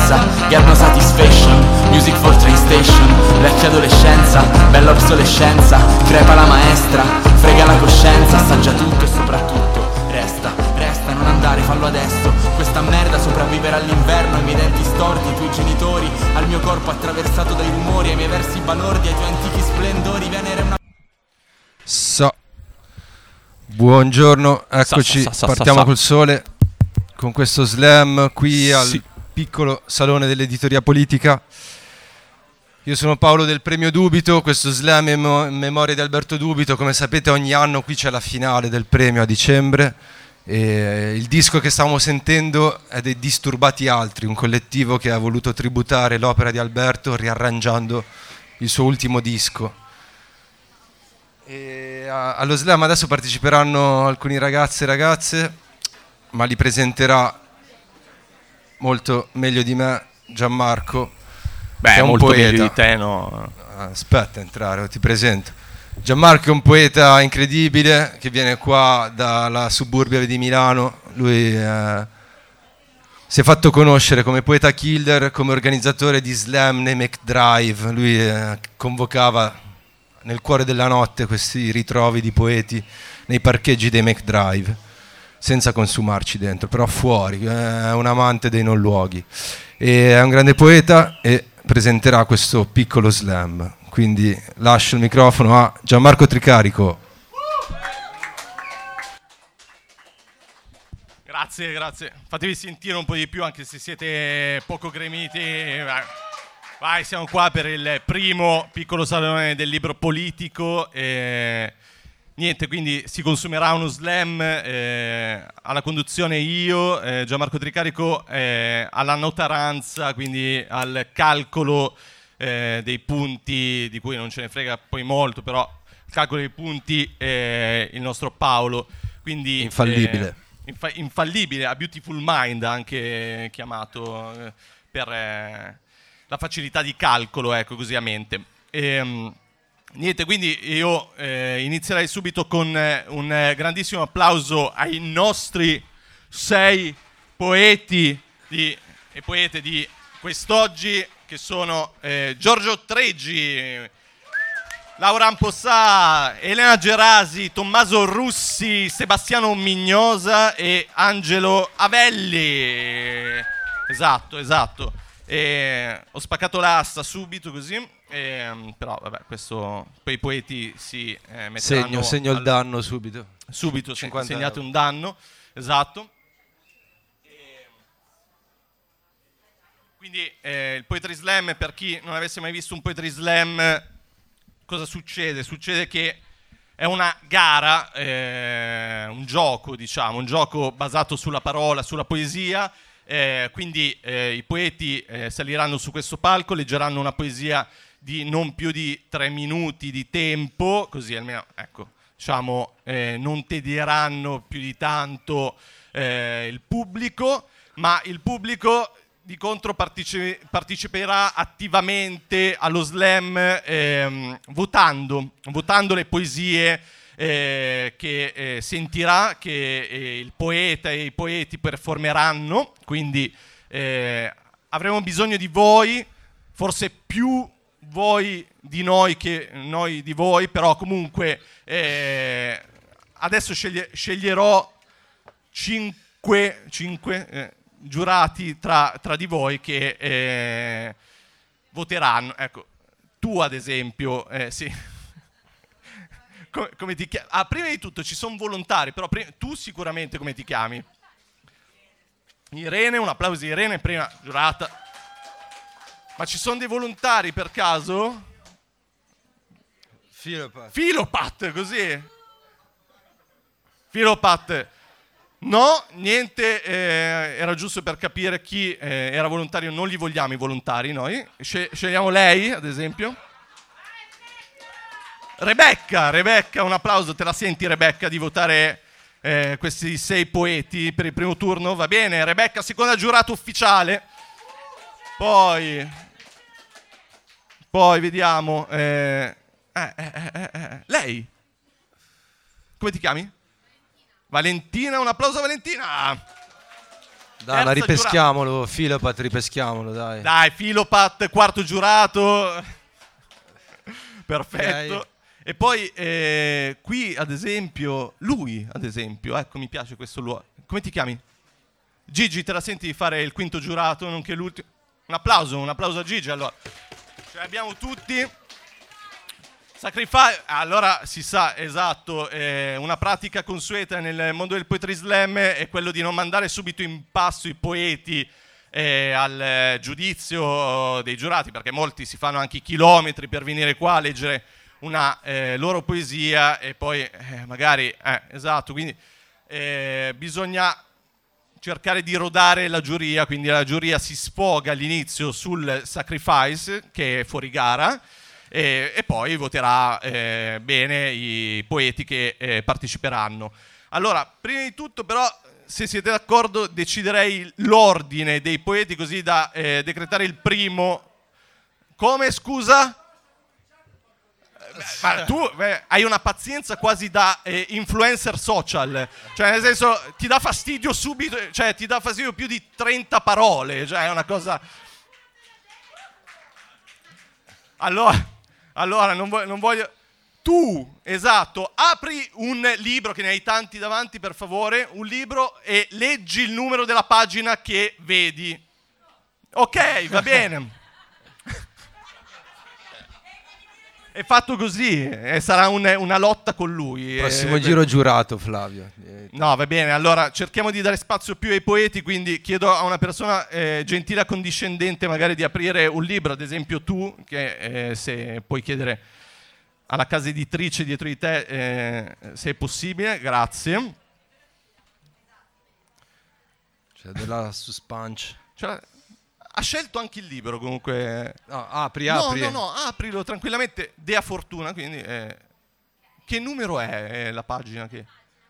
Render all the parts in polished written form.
scienza, get no satisfaction, music for train station, vecchia adolescenza, bella obsolescenza, crepa la maestra, frega la coscienza, assaggia tutto e soprattutto resta, non andare, fallo adesso, questa merda sopravvivere all'inverno, ai miei denti storti, ai tuoi genitori, al mio corpo attraversato dai rumori, ai miei versi balordi, ai tuoi antichi splendori, Venere è una... Buongiorno, eccoci, partiamo col sole con questo slam qui al piccolo salone dell'editoria politica. Io sono Paolo del Premio Dubito, questo slam è in memoria di Alberto Dubito. Come sapete ogni anno qui c'è la finale del premio a dicembre e il disco che stavamo sentendo è dei Disturbati Altri, un collettivo che ha voluto tributare l'opera di Alberto riarrangiando il suo ultimo disco. E allo slam adesso parteciperanno alcuni ragazzi e ragazze, ma li presenterà molto meglio di me Gianmarco. Beh, è un molto poeta. meglio di te, no? Aspetta entrare, ti presento. Gianmarco è un poeta incredibile che viene qua dalla suburbia di Milano. Lui si è fatto conoscere come poeta killer, come organizzatore di slam nei McDrive. Lui convocava nel cuore della notte questi ritrovi di poeti nei parcheggi dei McDrive, senza consumarci dentro, però fuori, è un amante dei non luoghi. E è un grande poeta e presenterà questo piccolo slam. Quindi lascio il microfono a Gianmarco Tricarico. Grazie. Fatevi sentire un po' di più, anche se siete poco gremiti. Vai, siamo qua per il primo piccolo salone del libro politico. Niente, quindi si consumerà uno slam, alla conduzione io, Gianmarco Tricarico, alla notaranza, quindi al calcolo dei punti, di cui non ce ne frega poi molto, però il calcolo dei punti il nostro Paolo. Quindi, infallibile. Infallibile, a Beautiful Mind anche chiamato, per la facilità di calcolo, ecco, così a mente. Niente, quindi io inizierei subito con un grandissimo applauso ai nostri 6 poeti e poete di quest'oggi, che sono Giorgio Treggi, Laura Ampossà, Elena Gerasi, Tommaso Russi, Sebastiano Mignosa e Angelo Avelli. Esatto. Ho spaccato l'asta subito così, però vabbè, questo poi i poeti si metteranno... Segno il danno subito. Subito, 50 segnate euro. un danno, esatto. Quindi il Poetry Slam, per chi non avesse mai visto un Poetry Slam, cosa succede? Succede che è una gara, un gioco, diciamo, un gioco basato sulla parola, sulla poesia. Quindi i poeti saliranno su questo palco, leggeranno una poesia di non più di 3 minuti di tempo, così almeno, ecco, diciamo, non tedieranno più di tanto il pubblico, ma il pubblico di contro parteciperà attivamente allo slam votando le poesie che sentirà, che il poeta e i poeti performeranno. Quindi avremo bisogno di voi, forse più voi di noi che noi di voi, però comunque adesso sceglierò 5 giurati tra di voi che voteranno. Ecco, tu ad esempio, sì. Come ti chiami? Prima di tutto ci sono volontari, però tu sicuramente come ti chiami? Irene, un applauso a Irene, prima giurata. Ma ci sono dei volontari per caso? Filopat, così? Filopat. No, niente, era giusto per capire chi era volontario, non li vogliamo i volontari noi. Scegliamo lei, ad esempio. Rebecca, un applauso, te la senti Rebecca di votare questi 6 poeti per il primo turno? Va bene, Rebecca, seconda giurata ufficiale. Poi vediamo, lei, come ti chiami? Valentina, un applauso a Valentina. Dai, ma ripeschiamolo, Filopat, ripeschiamolo, dai. Dai, Filopat, quarto giurato. Perfetto. Okay. E poi qui, ad esempio, lui, ad esempio, ecco, mi piace questo luogo. Come ti chiami? Gigi, te la senti di fare il quinto giurato, nonché l'ultimo? Un applauso a Gigi, allora. Ce l'abbiamo tutti. Sacrifice, allora si sa, esatto, una pratica consueta nel mondo del Poetry Slam è quello di non mandare subito in pasto i poeti al giudizio dei giurati, perché molti si fanno anche i chilometri per venire qua a leggere una loro poesia e poi magari, esatto, quindi bisogna cercare di rodare la giuria, quindi la giuria si sfoga all'inizio sul Sacrifice, che è fuori gara, e poi voterà bene i poeti che parteciperanno. Allora, prima di tutto però, se siete d'accordo, deciderei l'ordine dei poeti così da decretare il primo. Come, scusa? Ma tu hai una pazienza quasi da influencer social, cioè nel senso ti dà fastidio subito, cioè ti dà fastidio più di 30 parole, cioè è una cosa... Allora non voglio... Tu, esatto, apri un libro, che ne hai tanti davanti per favore, un libro e leggi il numero della pagina che vedi. Ok, va bene. È fatto così, sarà una lotta con lui. Prossimo giro giurato, Flavio. No, va bene, allora cerchiamo di dare spazio più ai poeti, quindi chiedo a una persona gentile e condiscendente magari di aprire un libro, ad esempio tu, che se puoi chiedere alla casa editrice dietro di te se è possibile, grazie. C'è della suspense. Ha scelto anche il libro comunque. No, apri. No, aprilo tranquillamente. Dea Fortuna, quindi che numero è la pagina che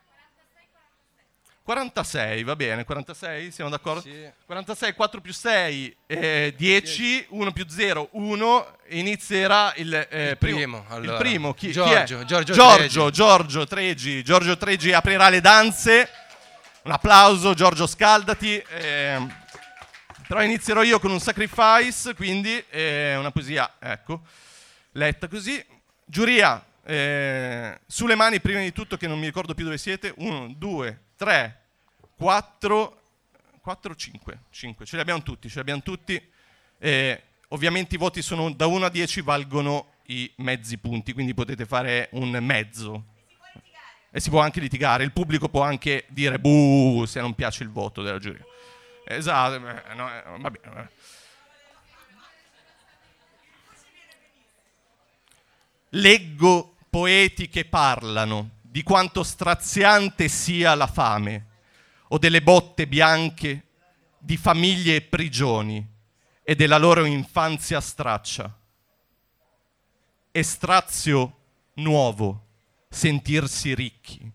46, va bene, 46, siamo d'accordo? Sì. 46, 4 più 6, 10, 1 più 0, 1, inizierà il primo. Allora. Il primo, chi è? Giorgio Tregi aprirà le danze. Un applauso, Giorgio, scaldati. Però inizierò io con un Sacrifice, quindi una poesia, ecco, letta così. Giuria, sulle mani prima di tutto, che non mi ricordo più dove siete. 1, 2, 3, 4, 5. Ce li abbiamo tutti. Ovviamente i voti sono da 1 a 10, valgono i mezzi punti, quindi potete fare un mezzo. E si può anche litigare, il pubblico può anche dire buh se non piace il voto della giuria. Esatto, no, va bene. Leggo poeti che parlano di quanto straziante sia la fame, o delle botte bianche di famiglie e prigioni, e della loro infanzia straccia. È strazio nuovo sentirsi ricchi,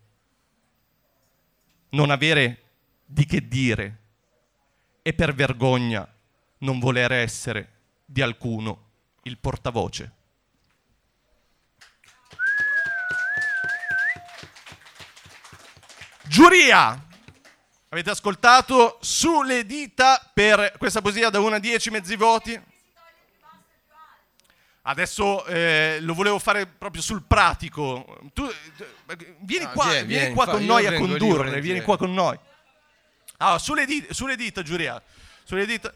non avere di che dire, e per vergogna non voler essere di alcuno il portavoce. Giuria! Avete ascoltato? Sulle dita per questa poesia da 1 a 10, mezzi voti. Adesso lo volevo fare proprio sul pratico. Tu vieni qua con noi a condurre, vieni qua con noi. Allora, sulle dita, giuria. Sulle dita.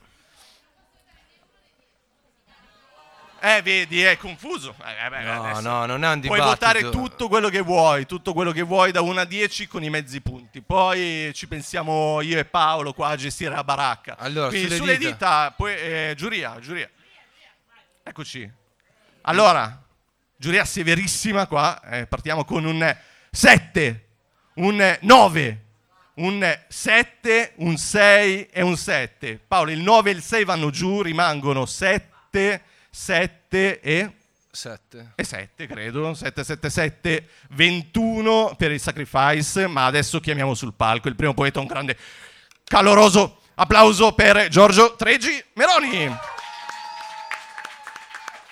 Vedi, è confuso. No, non è un dibattito. Puoi votare tutto quello che vuoi da 1 a 10 con i mezzi punti. Poi ci pensiamo io e Paolo qua a gestire la baracca. Allora, quindi sulle dita poi, giuria. Eccoci. Allora, giuria severissima qua. Partiamo con un 7, un 9. Un 7, un 6 e un 7. Paolo, il 9 e il 6 vanno giù, rimangono 7 e 7, credo. 7, 21 per il Sacrifice, ma adesso chiamiamo sul palco il primo poeta, un grande caloroso applauso per Giorgio Tregi Meroni.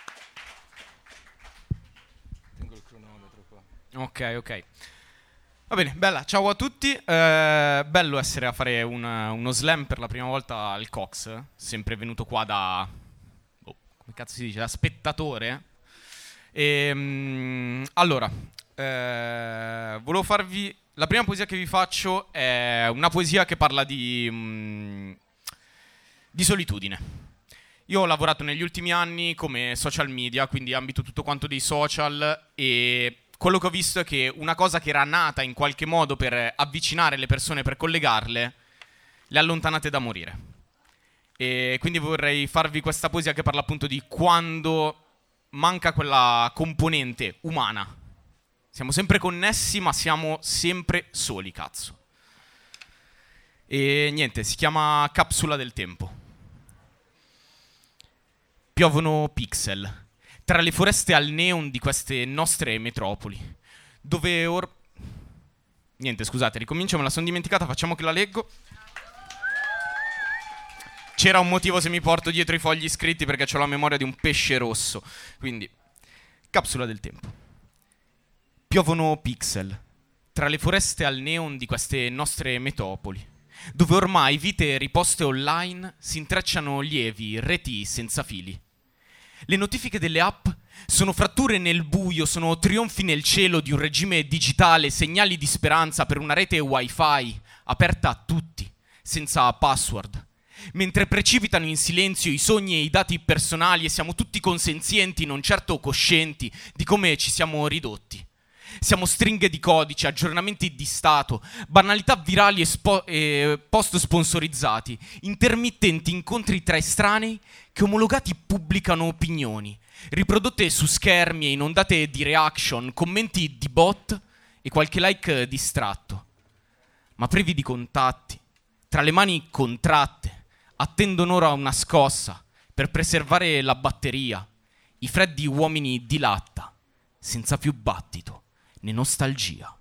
Ok. Va bene, bella, ciao a tutti. Bello essere a fare uno slam per la prima volta al Cox. Sempre venuto qua da... come cazzo si dice? Da spettatore. Allora, volevo farvi... La prima poesia che vi faccio è una poesia che parla di solitudine. Io ho lavorato negli ultimi anni come social media, quindi ambito tutto quanto dei social, e quello che ho visto è che una cosa che era nata in qualche modo per avvicinare le persone, per collegarle, le allontanate da morire. E quindi vorrei farvi questa poesia che parla appunto di quando manca quella componente umana. Siamo sempre connessi, ma siamo sempre soli, cazzo. E niente, si chiama Capsula del tempo. Piovono pixel tra le foreste al neon di queste nostre metropoli, dove niente, scusate, ricomincio, me la sono dimenticata, facciamo che la leggo. C'era un motivo se mi porto dietro i fogli scritti, perché ho la memoria di un pesce rosso. Quindi, capsula del tempo. Piovono pixel tra le foreste al neon di queste nostre metropoli, dove ormai vite riposte online si intrecciano lievi reti senza fili. Le notifiche delle app sono fratture nel buio, sono trionfi nel cielo di un regime digitale, segnali di speranza per una rete wifi aperta a tutti, senza password. Mentre precipitano in silenzio i sogni e i dati personali e siamo tutti consenzienti, non certo coscienti, di come ci siamo ridotti. Siamo stringhe di codici, aggiornamenti di stato, banalità virali e post sponsorizzati, intermittenti incontri tra estranei che omologati pubblicano opinioni, riprodotte su schermi e inondate di reaction, commenti di bot e qualche like distratto. Ma privi di contatti, tra le mani contratte, attendono ora una scossa per preservare la batteria, i freddi uomini di latta, senza più battito né nostalgia.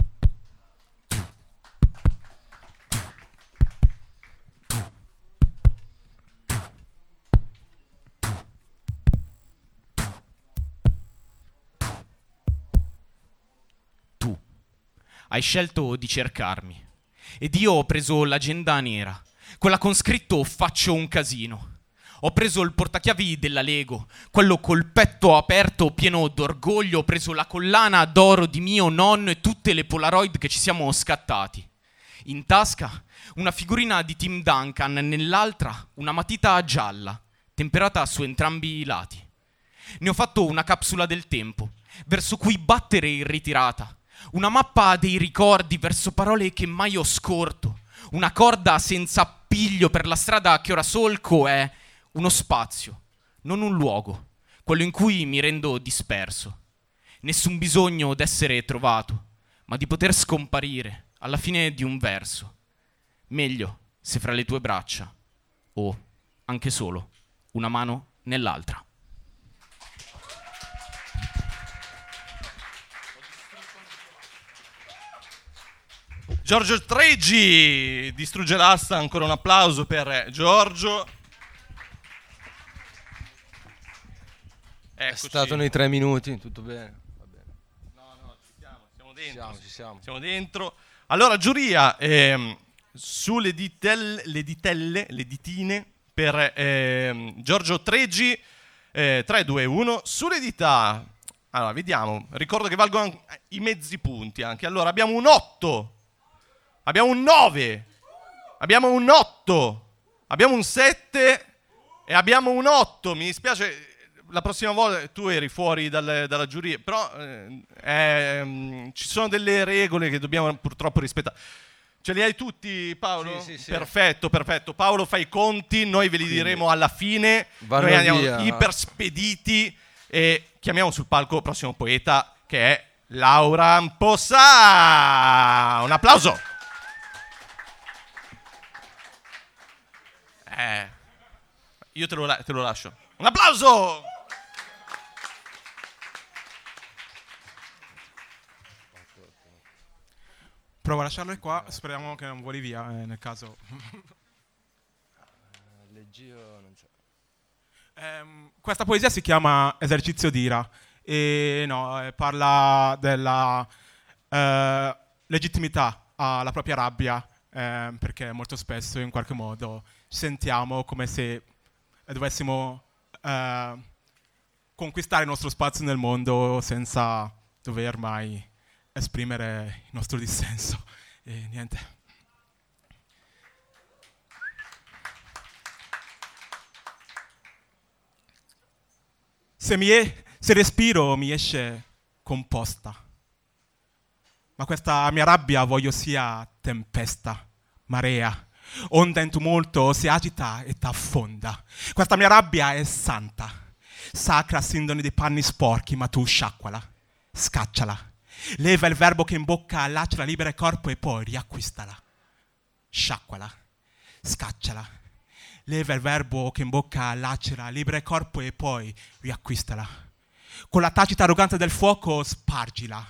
Tu hai scelto di cercarmi ed io ho preso l'agenda nera, quella con scritto faccio un casino. Ho preso il portachiavi della Lego, quello col petto aperto pieno d'orgoglio. Ho preso la collana d'oro di mio nonno e tutte le Polaroid che ci siamo scattati. In tasca una figurina di Tim Duncan, nell'altra una matita gialla, temperata su entrambi i lati. Ne ho fatto una capsula del tempo, verso cui battere in ritirata. Una mappa dei ricordi verso parole che mai ho scorto. Una corda senza appiglio per la strada che ora solco è uno spazio, non un luogo, quello in cui mi rendo disperso. Nessun bisogno d'essere trovato, ma di poter scomparire alla fine di un verso. Meglio se fra le tue braccia, o anche solo una mano nell'altra. Giorgio Treggi distrugge l'asta, ancora un applauso per Giorgio. È stato nei 3 minuti, tutto bene. Va bene. No, siamo dentro. Ci siamo. Siamo dentro. Allora, giuria, sulle ditine per Giorgio Treggi, 3, 2, 1, sulle dita. Allora, vediamo, ricordo che valgono i mezzi punti anche. Allora, abbiamo un 8, abbiamo un 9, abbiamo un 8, abbiamo un 7 e abbiamo un 8. Mi dispiace... La prossima volta tu eri fuori dalla giuria, però ci sono delle regole che dobbiamo purtroppo rispettare. Ce li hai tutti, Paolo? Sì. Perfetto. Paolo fa i conti, noi ve li diremo alla fine. Vanno noi andiamo via. iperspediti e chiamiamo sul palco il prossimo poeta, che è Laura Ampossà. Un applauso. Io te lo lascio. Un applauso! Provo a lasciarlo qua, speriamo che non voli via, nel caso. Leggi o non c'è? Questa poesia si chiama Esercizio d'ira e parla legittimità alla propria rabbia, perché molto spesso in qualche modo sentiamo come se dovessimo conquistare il nostro spazio nel mondo senza dover mai esprimere il nostro dissenso. E niente. Se respiro mi esce composta, ma questa mia rabbia voglio sia tempesta, marea, onda in tumulto, si agita e t'affonda. Questa mia rabbia è santa, sacra sindone dei panni sporchi, ma tu sciacquala, scacciala. Leva il verbo che in bocca lacera, libera il corpo e poi riacquistala. Sciacquala, scacciala. Leva il verbo che in bocca lacera, libera il corpo e poi riacquistala. Con la tacita arroganza del fuoco spargila.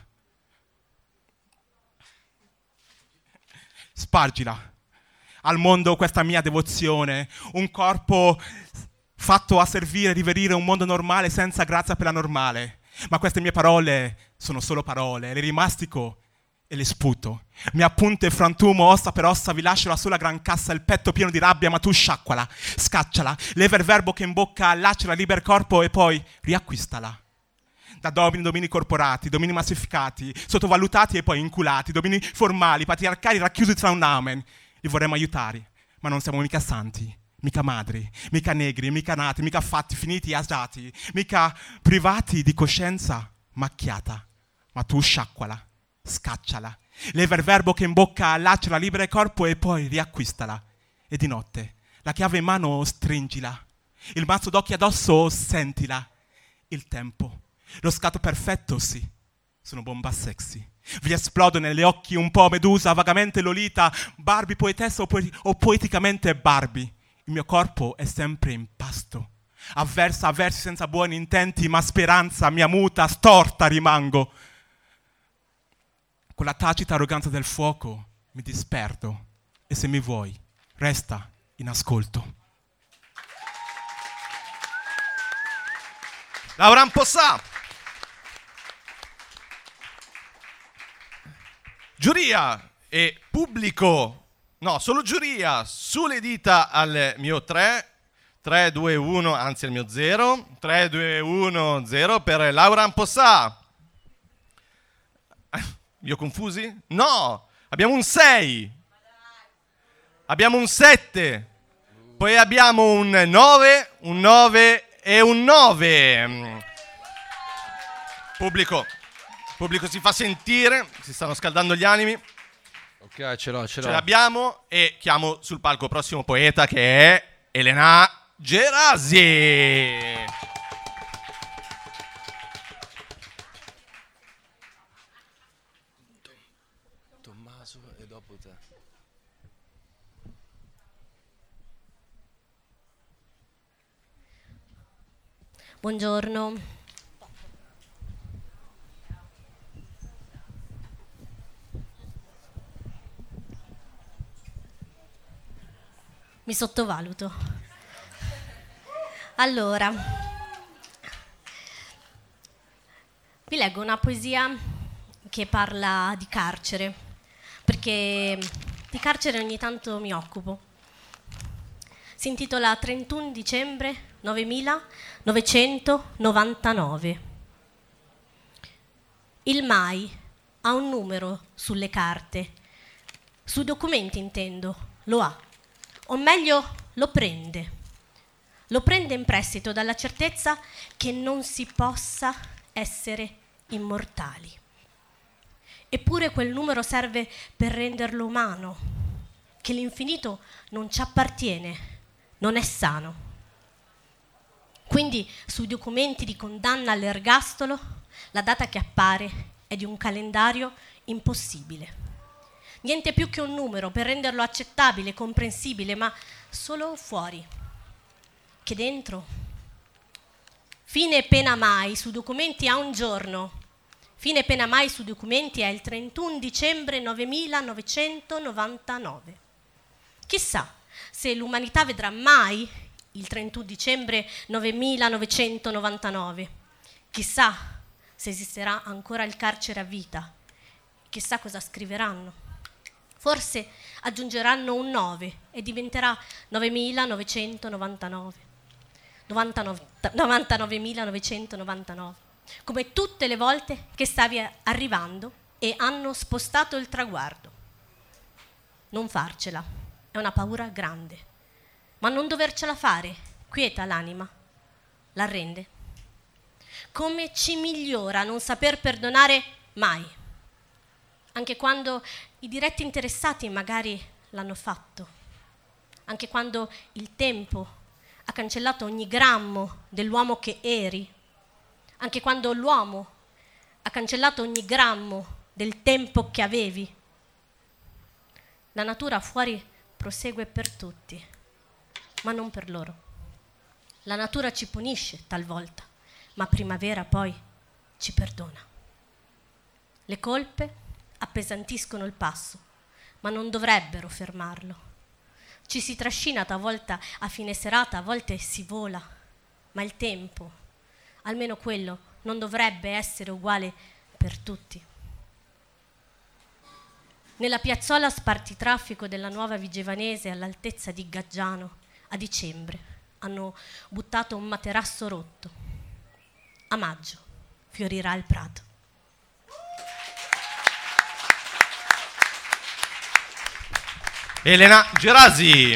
Spargila. Al mondo questa mia devozione, un corpo fatto a servire e riverire un mondo normale senza grazia per la normale. Ma queste mie parole sono solo parole, le rimastico e le sputo. Mi appunto e frantumo ossa per ossa, vi lascio la sola gran cassa, il petto pieno di rabbia, ma tu sciacquala, scacciala, leva il verbo che in bocca lacera, libera il corpo e poi riacquistala. Da domini corporati, domini massificati, sottovalutati e poi inculati, domini formali, patriarcali racchiusi tra un amen. Li vorremmo aiutare, ma non siamo mica santi, mica madri, mica negri, mica nati, mica fatti, finiti, asati, mica privati di coscienza macchiata. Ma tu sciacquala, scacciala, leva il verbo che in bocca lacera, libera il corpo e poi riacquistala. E di notte, la chiave in mano stringila, il mazzo d'occhi addosso sentila. Il tempo, lo scatto perfetto, sì, sono bomba sexy. Vi esplodo negli occhi un po' Medusa, vagamente Lolita, Barbie poetessa o poeticamente Barbie. Il mio corpo è sempre in pasto, avversa a versi senza buoni intenti, ma speranza mia muta, storta rimango. Con la tacita arroganza del fuoco mi disperdo e se mi vuoi, resta in ascolto. Laura Ampossà. Giuria e pubblico, no, solo giuria, sulle dita al mio 3, 2, 1, anzi al mio 0, 3, 2, 1, 0 per Laura Ampossà. Vi ho confusi? No, abbiamo un 6, abbiamo un 7, poi abbiamo un 9, un 9 e un 9. Pubblico si fa sentire, si stanno scaldando gli animi. Ok, ce l'ho. Ce l'abbiamo e chiamo sul palco il prossimo poeta che è Elena Gerasi. Tommaso e dopo te. Buongiorno. Mi sottovaluto. Allora, vi leggo una poesia che parla di carcere, perché di carcere ogni tanto mi occupo. Si intitola 31 dicembre 9999. Il mai ha un numero sulle carte, sui documenti intendo, lo ha. O meglio, lo prende in prestito dalla certezza che non si possa essere immortali. Eppure quel numero serve per renderlo umano, che l'infinito non ci appartiene, non è sano. Quindi sui documenti di condanna all'ergastolo la data che appare è di un calendario impossibile. Niente più che un numero per renderlo accettabile, comprensibile, ma solo fuori. Che dentro? Fine pena mai su documenti ha un giorno. Fine pena mai su documenti è il 31 dicembre 9999. Chissà se l'umanità vedrà mai il 31 dicembre 9999. Chissà se esisterà ancora il carcere a vita, chissà cosa scriveranno. Forse aggiungeranno un 9 e diventerà 9.999. 99.999, come tutte le volte che stavi arrivando e hanno spostato il traguardo. Non farcela è una paura grande, ma non dovercela fare quieta l'anima, l'arrende. Come ci migliora non saper perdonare mai, anche quando i diretti interessati magari l'hanno fatto, anche quando il tempo ha cancellato ogni grammo dell'uomo che eri, anche quando l'uomo ha cancellato ogni grammo del tempo che avevi. La natura fuori prosegue per tutti, ma non per loro. La natura ci punisce talvolta, ma primavera poi ci perdona. Le colpe appesantiscono il passo, ma non dovrebbero fermarlo. Ci si trascina talvolta a fine serata, a volte si vola, ma il tempo, almeno quello, non dovrebbe essere uguale per tutti. Nella piazzola spartitraffico della Nuova Vigevanese, all'altezza di Gaggiano, a dicembre, hanno buttato un materasso rotto. A maggio fiorirà il prato. Elena Gerasi.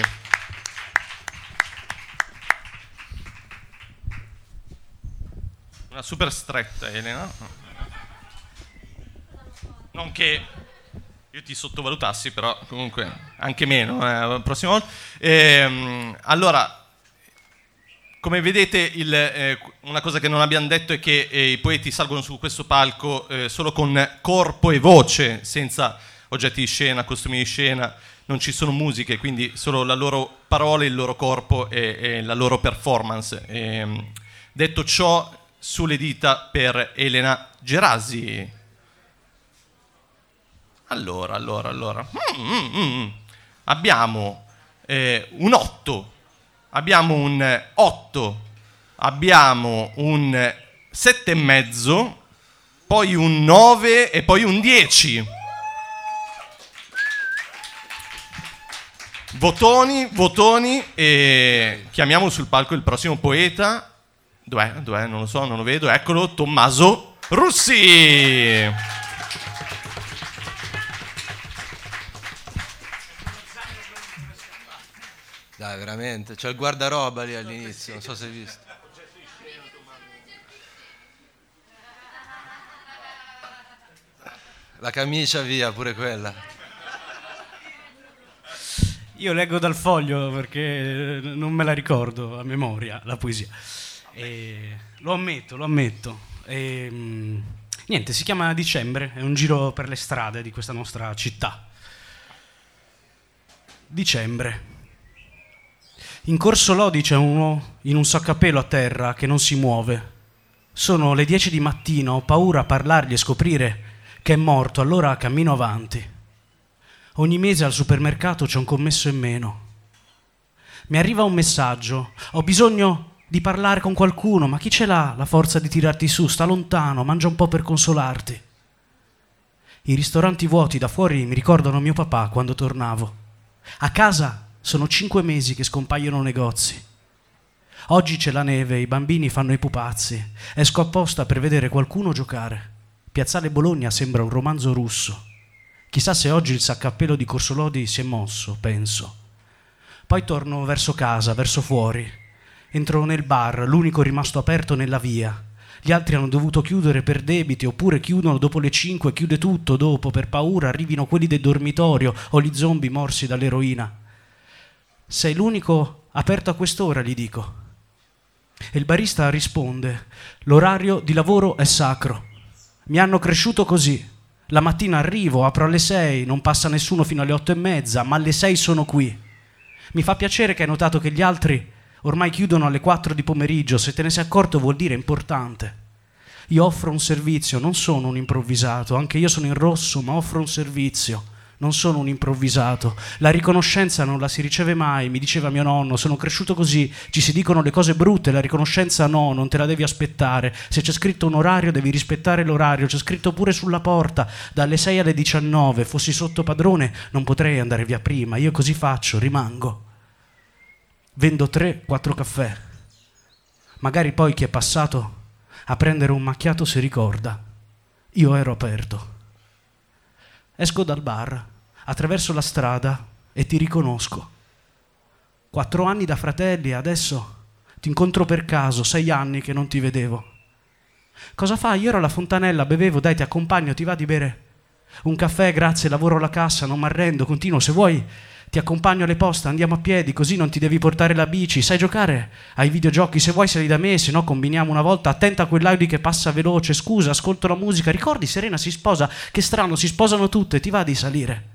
Una super stretta, Elena. Non che io ti sottovalutassi, però comunque anche meno, la prossima volta. Allora, come vedete, una cosa che non abbiamo detto è che i poeti salgono su questo palco solo con corpo e voce, senza oggetti di scena, costumi di scena. Non ci sono musiche, quindi solo la loro parola, il loro corpo e la loro performance. Detto ciò, sulle dita per Elena Gerasi. Allora. Abbiamo un 8, abbiamo un 8, abbiamo un 7,5, poi un 9 e poi un 10. Votoni, e chiamiamo sul palco il prossimo poeta. Dov'è? Non lo so, non lo vedo. Eccolo, Tommaso Russi. Dai, veramente, c'è il guardaroba lì all'inizio, non so se hai visto. La camicia via, pure quella. Io leggo dal foglio perché non me la ricordo a memoria, la poesia. Lo ammetto. Niente, si chiama Dicembre, è un giro per le strade di questa nostra città. Dicembre. In Corso Lodi c'è uno in un sacco a pelo a terra che non si muove. Sono le 10 di mattina, ho paura a parlargli e scoprire che è morto, allora cammino avanti. Ogni mese al supermercato c'è un commesso in meno. Mi arriva un messaggio, ho bisogno di parlare con qualcuno, ma chi ce l'ha la forza di tirarti su? Sta lontano, mangia un po' per consolarti. I ristoranti vuoti da fuori mi ricordano mio papà quando tornavo. A casa sono 5 mesi che scompaiono negozi. Oggi c'è la neve, i bambini fanno i pupazzi. Esco apposta per vedere qualcuno giocare. Piazzale Bologna sembra un romanzo russo. Chissà se oggi il saccappello di Corso Lodi si è mosso, penso. Poi torno verso casa, verso fuori. Entro nel bar, l'unico rimasto aperto nella via. Gli altri hanno dovuto chiudere per debiti, oppure chiudono dopo le 5, chiude tutto dopo, per paura arrivino quelli del dormitorio o gli zombie morsi dall'eroina. Sei l'unico aperto a quest'ora, gli dico. E il barista risponde: l'orario di lavoro è sacro. Mi hanno cresciuto così. La mattina arrivo, apro alle 6, non passa nessuno fino alle 8:30, ma alle 6 sono qui. Mi fa piacere che hai notato che gli altri ormai chiudono alle 4 di pomeriggio, se te ne sei accorto vuol dire importante. Io offro un servizio, non sono un improvvisato, anche io sono in rosso, ma offro un servizio. Non sono un improvvisato. La riconoscenza non la si riceve mai, mi diceva mio nonno. Sono cresciuto così. Ci si dicono le cose brutte, la riconoscenza no, non te la devi aspettare. Se c'è scritto un orario, devi rispettare l'orario. C'è scritto pure sulla porta, dalle 6 alle 19. Fossi sotto padrone, non potrei andare via prima. Io così faccio, rimango. Vendo 3-4 caffè. Magari poi chi è passato a prendere un macchiato si ricorda. Io ero aperto. Esco dal bar, attraverso la strada e ti riconosco. 4 anni da fratelli, adesso ti incontro per caso, 6 anni che non ti vedevo. Cosa fai? Io ero alla fontanella, bevevo, dai ti accompagno, ti va di bere? Un caffè, grazie, lavoro alla cassa, non mi arrendo, continuo, se vuoi ti accompagno alle poste, andiamo a piedi, così non ti devi portare la bici, sai giocare ai videogiochi, se vuoi sali da me, se no combiniamo una volta, attenta a quell'Audi che passa veloce, scusa, ascolto la musica, ricordi Serena si sposa, che strano, si sposano tutte, ti va di salire?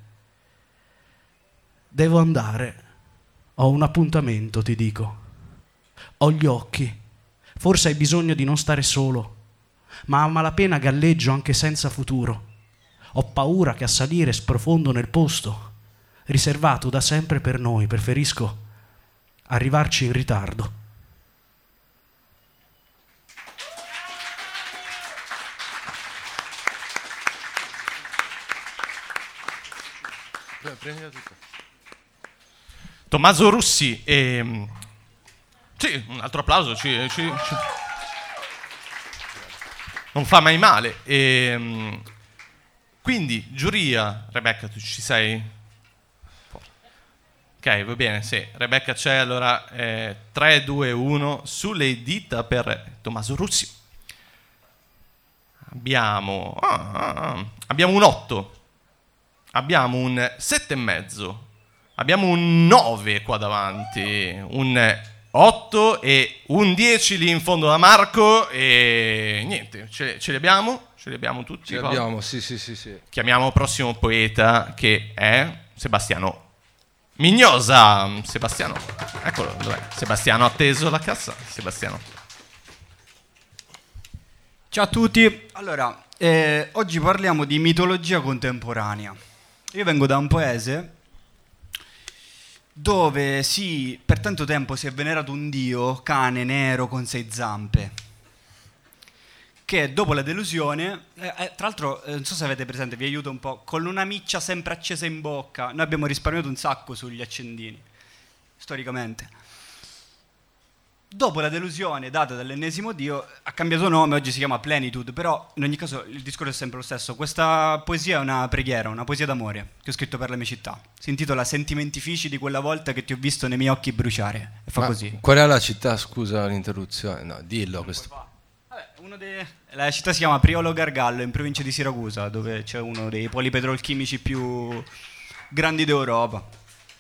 Devo andare, ho un appuntamento, ti dico, ho gli occhi, forse hai bisogno di non stare solo, ma a malapena galleggio anche senza futuro, ho paura che a salire sprofondo nel posto riservato da sempre per noi, preferisco arrivarci in ritardo. Tommaso Russi, sì, un altro applauso, non fa mai male. Quindi, giuria, Rebecca, tu ci sei? Ok, va bene, sì. Rebecca c'è, allora 3, 2, 1, sulle dita per Tommaso Russi. Abbiamo un 8, abbiamo un 7,5, abbiamo un 9 qua davanti, un 8 e un 10 lì in fondo da Marco e niente, ce li abbiamo? Ce li abbiamo tutti? Ce li abbiamo, sì. Chiamiamo il prossimo poeta che è Sebastiano Mignosa. Sebastiano, eccolo, dov'è? Sebastiano, atteso la cassa. Sebastiano. Ciao a tutti. Allora, oggi parliamo di mitologia contemporanea. Io vengo da un paese dove per tanto tempo si è venerato un dio, cane nero con 6 zampe, che dopo la delusione, tra l'altro non so se avete presente, vi aiuto un po', con una miccia sempre accesa in bocca, noi abbiamo risparmiato un sacco sugli accendini, storicamente. Dopo la delusione data dall'ennesimo dio, ha cambiato nome, oggi si chiama Plenitude, però in ogni caso il discorso è sempre lo stesso. Questa poesia è una preghiera, una poesia d'amore che ho scritto per la mia città. Si intitola Sentimentifici di quella volta che ti ho visto nei miei occhi bruciare. E fa così. Qual è la città? Scusa l'interruzione. No, dillo questo. La città si chiama Priolo Gargallo, in provincia di Siracusa, dove c'è uno dei poli petrolchimici più grandi d'Europa.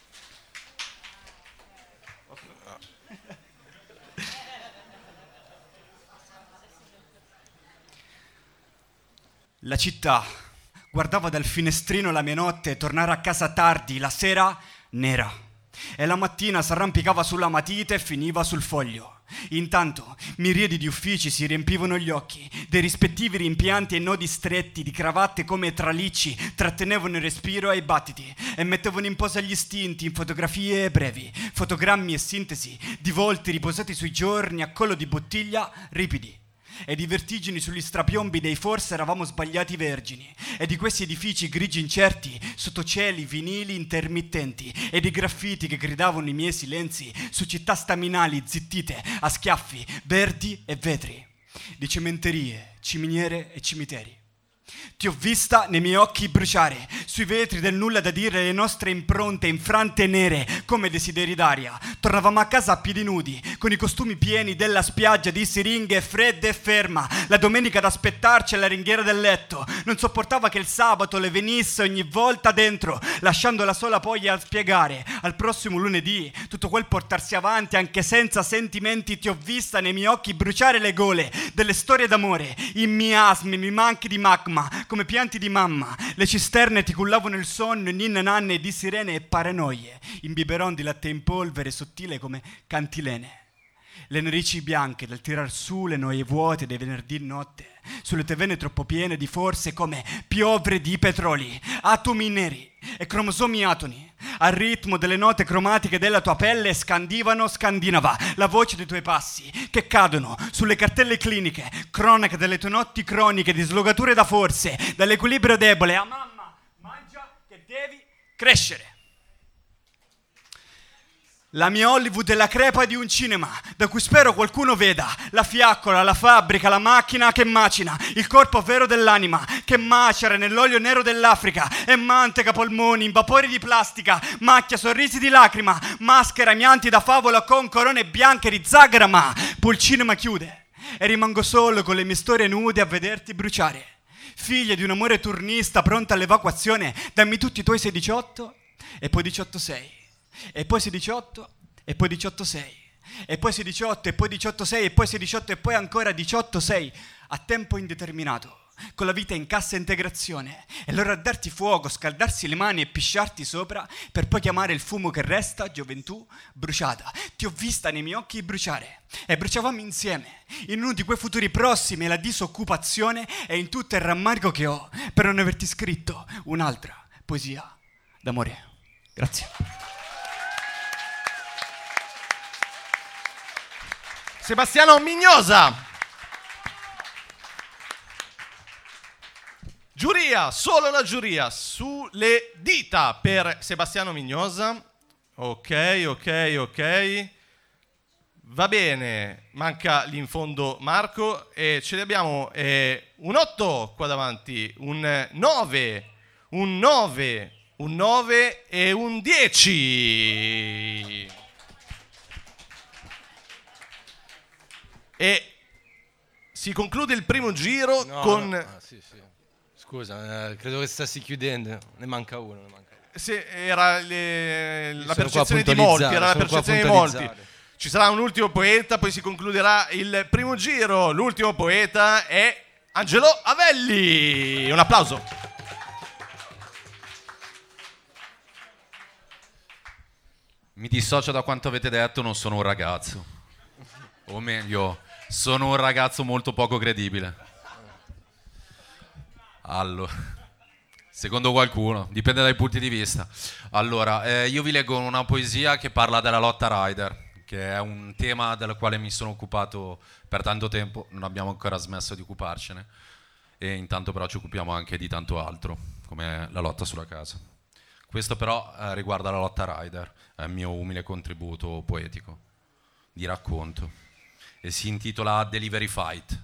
La città guardava dal finestrino la mia notte tornare a casa tardi, la sera nera, e la mattina s'arrampicava sulla matita e finiva sul foglio. Intanto miriadi di uffici si riempivano gli occhi, dei rispettivi rimpianti e nodi stretti di cravatte come tralicci trattenevano il respiro ai battiti e mettevano in posa gli istinti in fotografie brevi, fotogrammi e sintesi di volti riposati sui giorni a collo di bottiglia ripidi. E di vertigini sugli strapiombi dei forse eravamo sbagliati vergini, e di questi edifici grigi incerti sotto cieli vinili intermittenti, e di graffiti che gridavano i miei silenzi su città staminali zittite a schiaffi verdi e vetri, di cementerie, ciminiere e cimiteri. Ti ho vista nei miei occhi bruciare, sui vetri del nulla da dire le nostre impronte infrante e nere come desideri d'aria. Tornavamo a casa a piedi nudi, con i costumi pieni della spiaggia di siringhe fredda e ferma, la domenica ad aspettarci alla ringhiera del letto. Non sopportava che il sabato le venisse ogni volta dentro, lasciandola sola poi a spiegare al prossimo lunedì tutto quel portarsi avanti anche senza sentimenti. Ti ho vista nei miei occhi bruciare le gole delle storie d'amore, i miasmi, mi manchi di magma come pianti di mamma, le cisterne ti cullavano il sonno, ninne nanne di sirene e paranoie, in biberon di latte in polvere sottile come cantilene. Le narici bianche del tirar su le noie vuote dei venerdì notte, sulle tue vene troppo piene di forze come piovre di petroli, atomi neri e cromosomi atoni. Al ritmo delle note cromatiche della tua pelle scandinava la voce dei tuoi passi che cadono sulle cartelle cliniche, cronaca delle tue notti croniche di slogature da forze, dall'equilibrio debole a mamma, mangia che devi crescere. La mia Hollywood è la crepa di un cinema da cui spero qualcuno veda la fiaccola, la fabbrica, la macchina che macina, il corpo vero dell'anima che macera nell'olio nero dell'Africa e manteca polmoni in vapori di plastica, macchia sorrisi di lacrima, maschera amianti da favola con corone bianche di zagara, ma poi il cinema chiude e rimango solo con le mie storie nude a vederti bruciare. Figlia di un amore turnista pronta all'evacuazione, dammi tutti i tuoi 16-8 e poi 18-6. E poi 18 e poi 18-6 e poi 18 e poi 18-6 e poi 18 e poi ancora 18-6 a tempo indeterminato, con la vita in cassa integrazione e loro a darti fuoco, scaldarsi le mani e pisciarti sopra per poi chiamare il fumo che resta gioventù bruciata. Ti ho vista nei miei occhi bruciare e bruciavamo insieme in uno di quei futuri prossimi, la disoccupazione e in tutto il rammarico che ho per non averti scritto un'altra poesia d'amore. Grazie. Sebastiano Mignosa. Giuria, solo la giuria sulle dita per Sebastiano Mignosa. Ok. Va bene, manca lì in fondo Marco e ce ne abbiamo un 8 qua davanti, un 9, un 9, un 9 e un 10. E si conclude il primo giro con... Sì. Scusa, credo che stessi chiudendo, ne manca uno. Se era la percezione di molti, Ci sarà un ultimo poeta, poi si concluderà il primo giro. L'ultimo poeta è Angelo Avelli. Un applauso. Mi dissocio da quanto avete detto, non sono un ragazzo. O meglio, sono un ragazzo molto poco credibile. Allora, secondo qualcuno, dipende dai punti di vista. Allora, io vi leggo una poesia che parla della lotta rider, che è un tema del quale mi sono occupato per tanto tempo, non abbiamo ancora smesso di occuparcene, e intanto però ci occupiamo anche di tanto altro, come la lotta sulla casa. Questo però riguarda la lotta rider, è il mio umile contributo poetico, di racconto, e si intitola Delivery Fight.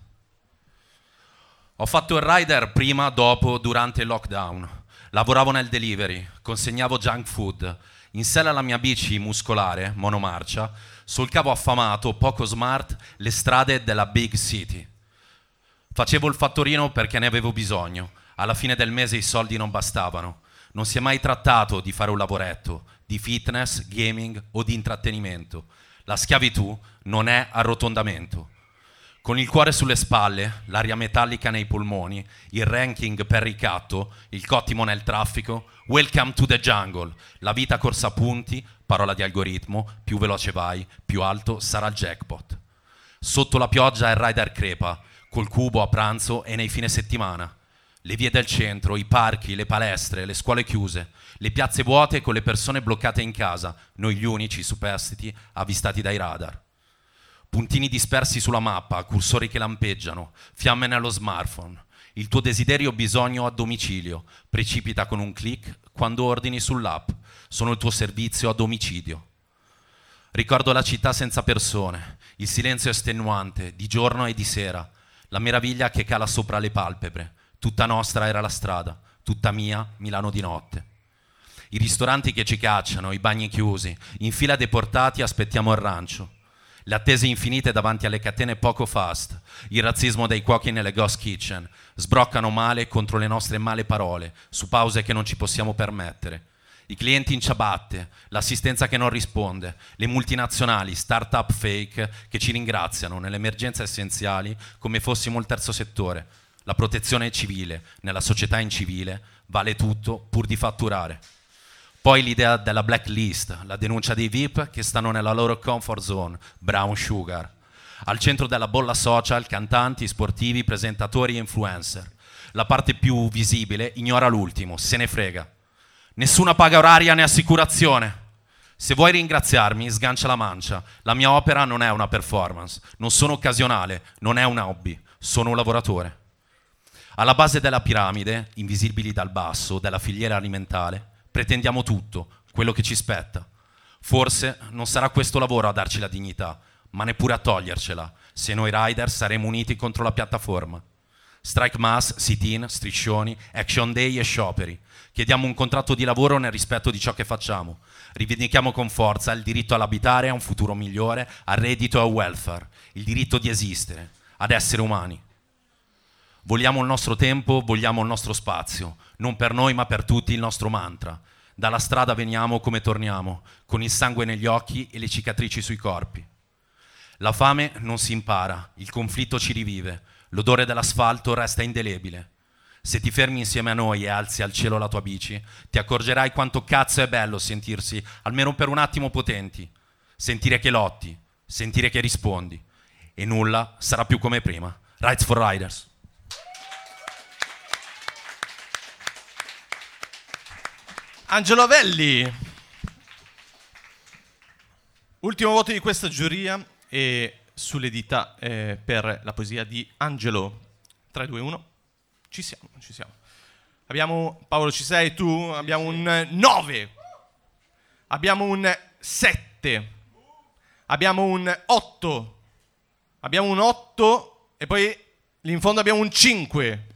Ho fatto il rider prima, dopo, durante il lockdown. Lavoravo nel delivery, consegnavo junk food. In sella alla mia bici muscolare, monomarcia, solcavo affamato, poco smart, le strade della big city. Facevo il fattorino perché ne avevo bisogno. Alla fine del mese i soldi non bastavano. Non si è mai trattato di fare un lavoretto, di fitness, gaming o di intrattenimento. La schiavitù non è arrotondamento. Con il cuore sulle spalle, l'aria metallica nei polmoni, il ranking per ricatto, il cottimo nel traffico, welcome to the jungle, la vita corsa a punti, parola di algoritmo, più veloce vai, più alto sarà il jackpot. Sotto la pioggia il rider crepa, col cubo a pranzo e nei fine settimana. Le vie del centro, i parchi, le palestre, le scuole chiuse, le piazze vuote con le persone bloccate in casa, noi gli unici superstiti avvistati dai radar. Puntini dispersi sulla mappa, cursori che lampeggiano, fiamme nello smartphone. Il tuo desiderio bisogno a domicilio precipita con un click quando ordini sull'app. Sono il tuo servizio a domicilio. Ricordo la città senza persone, il silenzio estenuante di giorno e di sera, la meraviglia che cala sopra le palpebre. Tutta nostra era la strada, tutta mia Milano di notte. I ristoranti che ci cacciano, i bagni chiusi, in fila deportati aspettiamo il rancio. Le attese infinite davanti alle catene poco fast, il razzismo dei cuochi nelle ghost kitchen, sbroccano male contro le nostre male parole, su pause che non ci possiamo permettere. I clienti in ciabatte, l'assistenza che non risponde, le multinazionali, start-up fake che ci ringraziano nelle emergenze essenziali come fossimo il terzo settore. La protezione civile, nella società incivile, vale tutto pur di fatturare. Poi l'idea della blacklist, la denuncia dei VIP che stanno nella loro comfort zone, brown sugar. Al centro della bolla social, cantanti, sportivi, presentatori e influencer. La parte più visibile ignora l'ultimo, se ne frega. Nessuna paga oraria né assicurazione. Se vuoi ringraziarmi, sgancia la mancia. La mia opera non è una performance, non sono occasionale, non è un hobby, sono un lavoratore. Alla base della piramide, invisibili dal basso, della filiera alimentare, pretendiamo tutto, quello che ci spetta. Forse non sarà questo lavoro a darci la dignità, ma neppure a togliercela, se noi rider saremo uniti contro la piattaforma. Strike mass, sit-in, striscioni, action day e scioperi. Chiediamo un contratto di lavoro nel rispetto di ciò che facciamo. Rivendichiamo con forza il diritto all'abitare, a un futuro migliore, al reddito e al welfare, il diritto di esistere, ad essere umani. Vogliamo il nostro tempo, vogliamo il nostro spazio, non per noi ma per tutti il nostro mantra. Dalla strada veniamo come torniamo, con il sangue negli occhi e le cicatrici sui corpi. La fame non si impara, il conflitto ci rivive, l'odore dell'asfalto resta indelebile. Se ti fermi insieme a noi e alzi al cielo la tua bici, ti accorgerai quanto cazzo è bello sentirsi, almeno per un attimo, potenti. Sentire che lotti, sentire che rispondi. E nulla sarà più come prima. Rights for Riders. Angelo Avelli, ultimo voto di questa giuria e sull'edità per la poesia di Angelo. 3, 2, 1. Ci siamo. Abbiamo, Paolo, ci sei tu? Abbiamo un 9. Abbiamo un 7. Abbiamo un 8. Abbiamo un 8 e poi lì in fondo abbiamo un 5.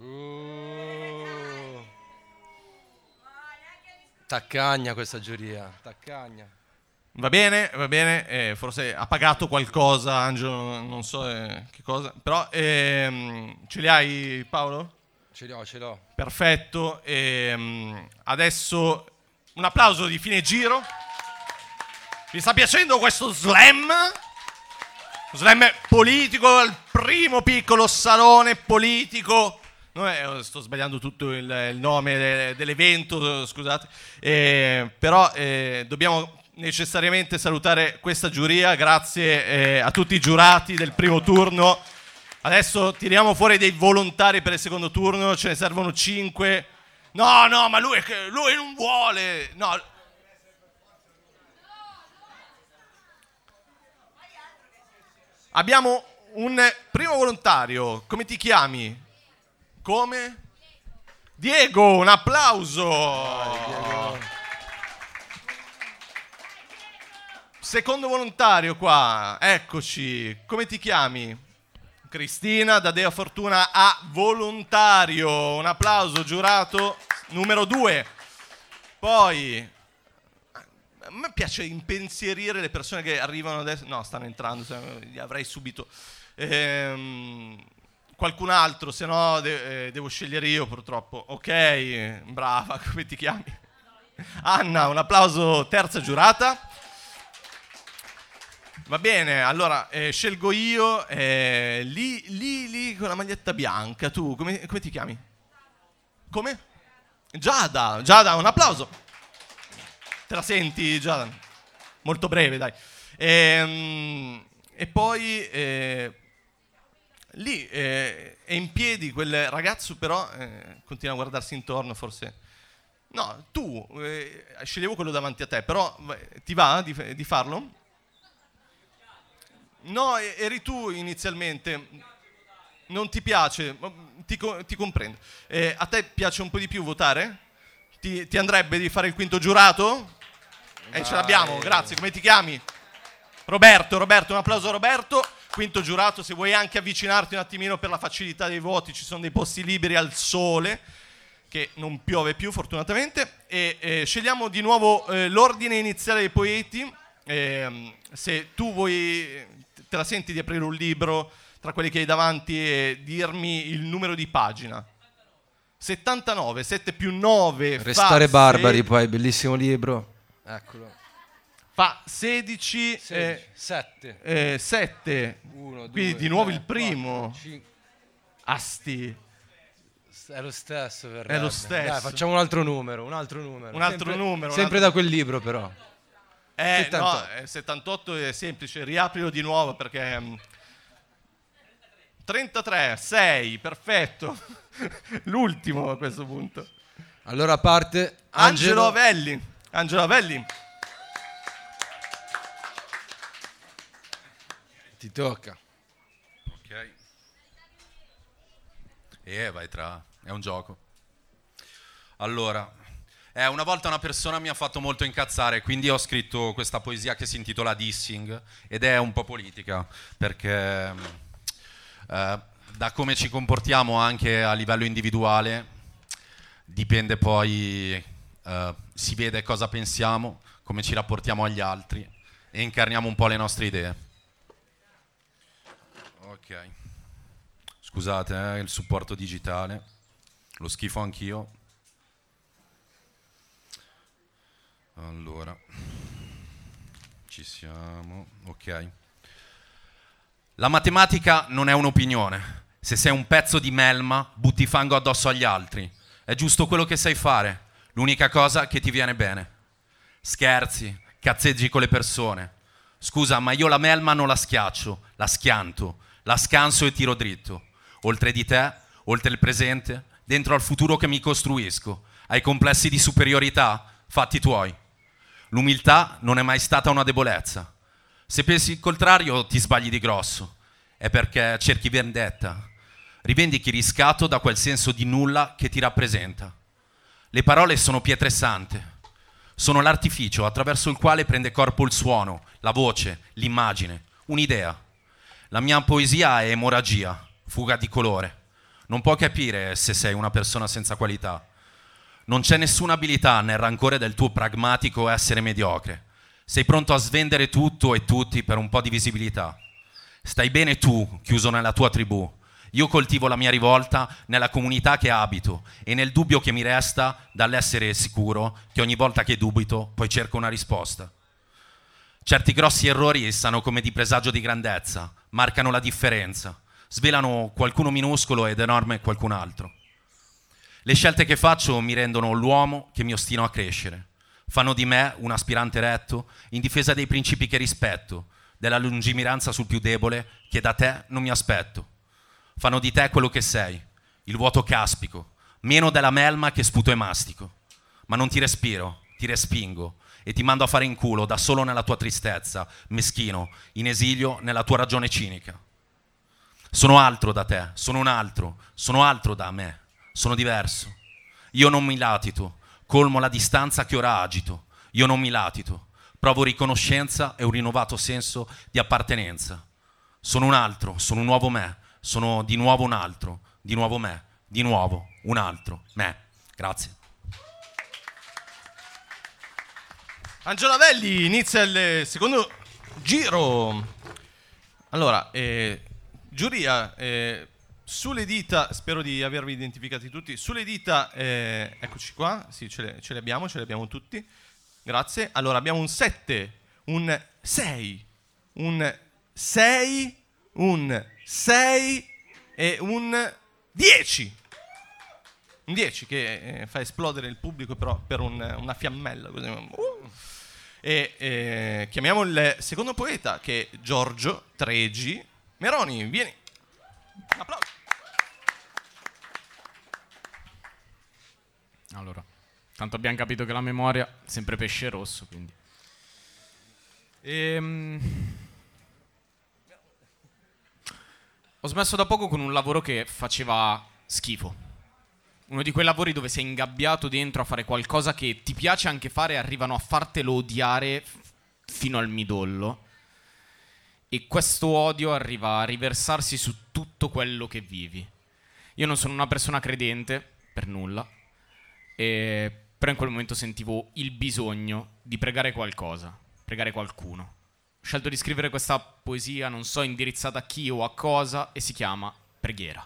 Taccagna questa giuria, taccagna. Va bene, forse ha pagato qualcosa Angelo, non so che cosa, però ce li hai, Paolo? Ce l'ho. Perfetto, adesso un applauso di fine giro. Vi sta piacendo questo slam? Slam politico, al primo piccolo salone politico. Sto sbagliando tutto il nome dell'evento, scusate, però dobbiamo necessariamente salutare questa giuria. Grazie a tutti i giurati del primo turno. Adesso tiriamo fuori dei volontari per il secondo turno, ce ne servono 5. No, ma lui non vuole. No. Abbiamo un primo volontario. Come ti chiami? Come? Diego, un applauso. Diego. Secondo volontario qua, eccoci. Come ti chiami? Cristina, da Dea Fortuna a volontario. Un applauso, giurato numero 2. Poi, a me piace impensierire le persone che arrivano adesso. No, stanno entrando, li avrei subito. Qualcun altro, se no devo scegliere io purtroppo. Ok, brava, come ti chiami? Anna, un applauso, terza giurata. Va bene, allora scelgo io, lì con la maglietta bianca. Tu, come ti chiami? Come? Giada, un applauso. Te la senti, Giada? Molto breve, dai. E poi... lì è in piedi quel ragazzo, però continua a guardarsi intorno, forse. No, tu, sceglievo quello davanti a te, però ti va di farlo? No, eri tu inizialmente. Non ti piace? Ti comprendo. A te piace un po' di più votare? Ti andrebbe di fare il quinto giurato? Ce l'abbiamo, grazie. Come ti chiami? Roberto, un applauso a Roberto. Quinto giurato, se vuoi anche avvicinarti un attimino per la facilità dei voti, ci sono dei posti liberi al sole, che non piove più fortunatamente, e scegliamo di nuovo l'ordine iniziale dei poeti. Se tu vuoi, te la senti di aprire un libro tra quelli che hai davanti e dirmi il numero di pagina. 79, 7 più 9 Restare fa barbari, poi, bellissimo libro. Eccolo. Fa 16, 7. 7. 1, 2, Quindi di nuovo 3, il primo. 4, 5. Asti. È lo stesso. È lo stesso. Dai, facciamo un altro numero. Sempre da quel libro, però. 78 è semplice, riaprilo di nuovo perché 33, 6, perfetto. L'ultimo a questo punto. Allora parte Angelo Avelli. Ti tocca. Ok. Vai tra, è un gioco. Allora, una volta una persona mi ha fatto molto incazzare, quindi ho scritto questa poesia che si intitola Dissing ed è un po' politica, perché da come ci comportiamo anche a livello individuale dipende poi, si vede cosa pensiamo, come ci rapportiamo agli altri e incarniamo un po' le nostre idee. Ok. Scusate, il supporto digitale, lo schifo anch'io. Allora, ci siamo, ok. La matematica non è un'opinione. Se sei un pezzo di melma, butti fango addosso agli altri. È giusto quello che sai fare, l'unica cosa che ti viene bene. Scherzi, cazzeggi con le persone. Scusa, ma io la melma non la schiaccio, la schianto, la scanso e tiro dritto. Oltre di te, oltre il presente, dentro al futuro che mi costruisco. Hai complessi di superiorità? Fatti tuoi. L'umiltà non è mai stata una debolezza. Se pensi il contrario ti sbagli di grosso. È perché cerchi vendetta. Rivendichi riscatto da quel senso di nulla che ti rappresenta. Le parole sono pietre sante. Sono l'artificio attraverso il quale prende corpo il suono, la voce, l'immagine, un'idea. La mia poesia è emorragia, fuga di colore. Non può capire se sei una persona senza qualità. Non c'è nessuna abilità nel rancore del tuo pragmatico essere mediocre. Sei pronto a svendere tutto e tutti per un po' di visibilità. Stai bene tu, chiuso nella tua tribù. Io coltivo la mia rivolta nella comunità che abito e nel dubbio che mi resta dall'essere sicuro che ogni volta che dubito poi cerco una risposta. Certi grossi errori stanno come di presagio di grandezza, marcano la differenza, svelano qualcuno minuscolo ed enorme qualcun altro. Le scelte che faccio mi rendono l'uomo che mi ostino a crescere. Fanno di me un aspirante retto in difesa dei principi che rispetto, della lungimiranza sul più debole che da te non mi aspetto. Fanno di te quello che sei, il vuoto caspico, meno della melma che sputo e mastico. Ma non ti respiro, ti respingo e ti mando a fare in culo da solo nella tua tristezza, meschino, in esilio nella tua ragione cinica. Sono altro da te, sono un altro, sono altro da me, sono diverso. Io non mi latito, colmo la distanza che ora agito. Io non mi latito, provo riconoscenza e un rinnovato senso di appartenenza. Sono un altro, sono un nuovo me, sono di nuovo un altro, di nuovo me, di nuovo un altro me. Grazie. Angelo Avelli inizia il secondo giro. Allora, giuria, sulle dita, spero di avervi identificati tutti, sulle dita, eccoci qua, sì, ce le abbiamo tutti, grazie. Allora, abbiamo un 7, un 6, un 6, un 6 e un 10. Un 10 che fa esplodere il pubblico però per una fiammella. Così. Chiamiamo il secondo poeta che è Giorgio Tregi Meroni. Vieni. Un applauso. Allora, tanto abbiamo capito che la memoria è sempre pesce rosso, quindi. Ho smesso da poco con un lavoro che faceva schifo. Uno di quei lavori dove sei ingabbiato dentro a fare qualcosa che ti piace anche fare e arrivano a fartelo odiare fino al midollo. E questo odio arriva a riversarsi su tutto quello che vivi. Io non sono una persona credente, per nulla, però in quel momento sentivo il bisogno di pregare qualcosa, pregare qualcuno. Ho scelto di scrivere questa poesia, non so indirizzata a chi o a cosa, e si chiama Preghiera.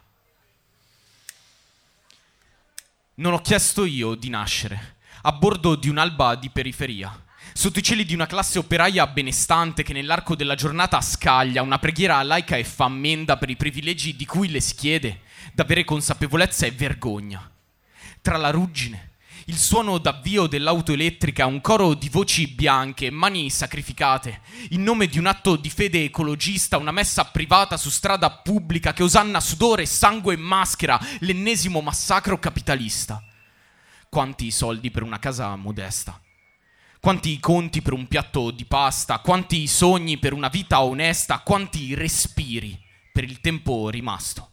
Non ho chiesto io di nascere a bordo di un'alba di periferia, sotto i cieli di una classe operaia benestante che nell'arco della giornata scaglia una preghiera laica e fa ammenda per i privilegi di cui le si chiede, d'avere consapevolezza e vergogna. Tra la ruggine, il suono d'avvio dell'auto elettrica, un coro di voci bianche, mani sacrificate, in nome di un atto di fede ecologista, una messa privata su strada pubblica che osanna sudore, sangue e maschera l'ennesimo massacro capitalista. Quanti soldi per una casa modesta? Quanti conti per un piatto di pasta? Quanti sogni per una vita onesta? Quanti respiri per il tempo rimasto?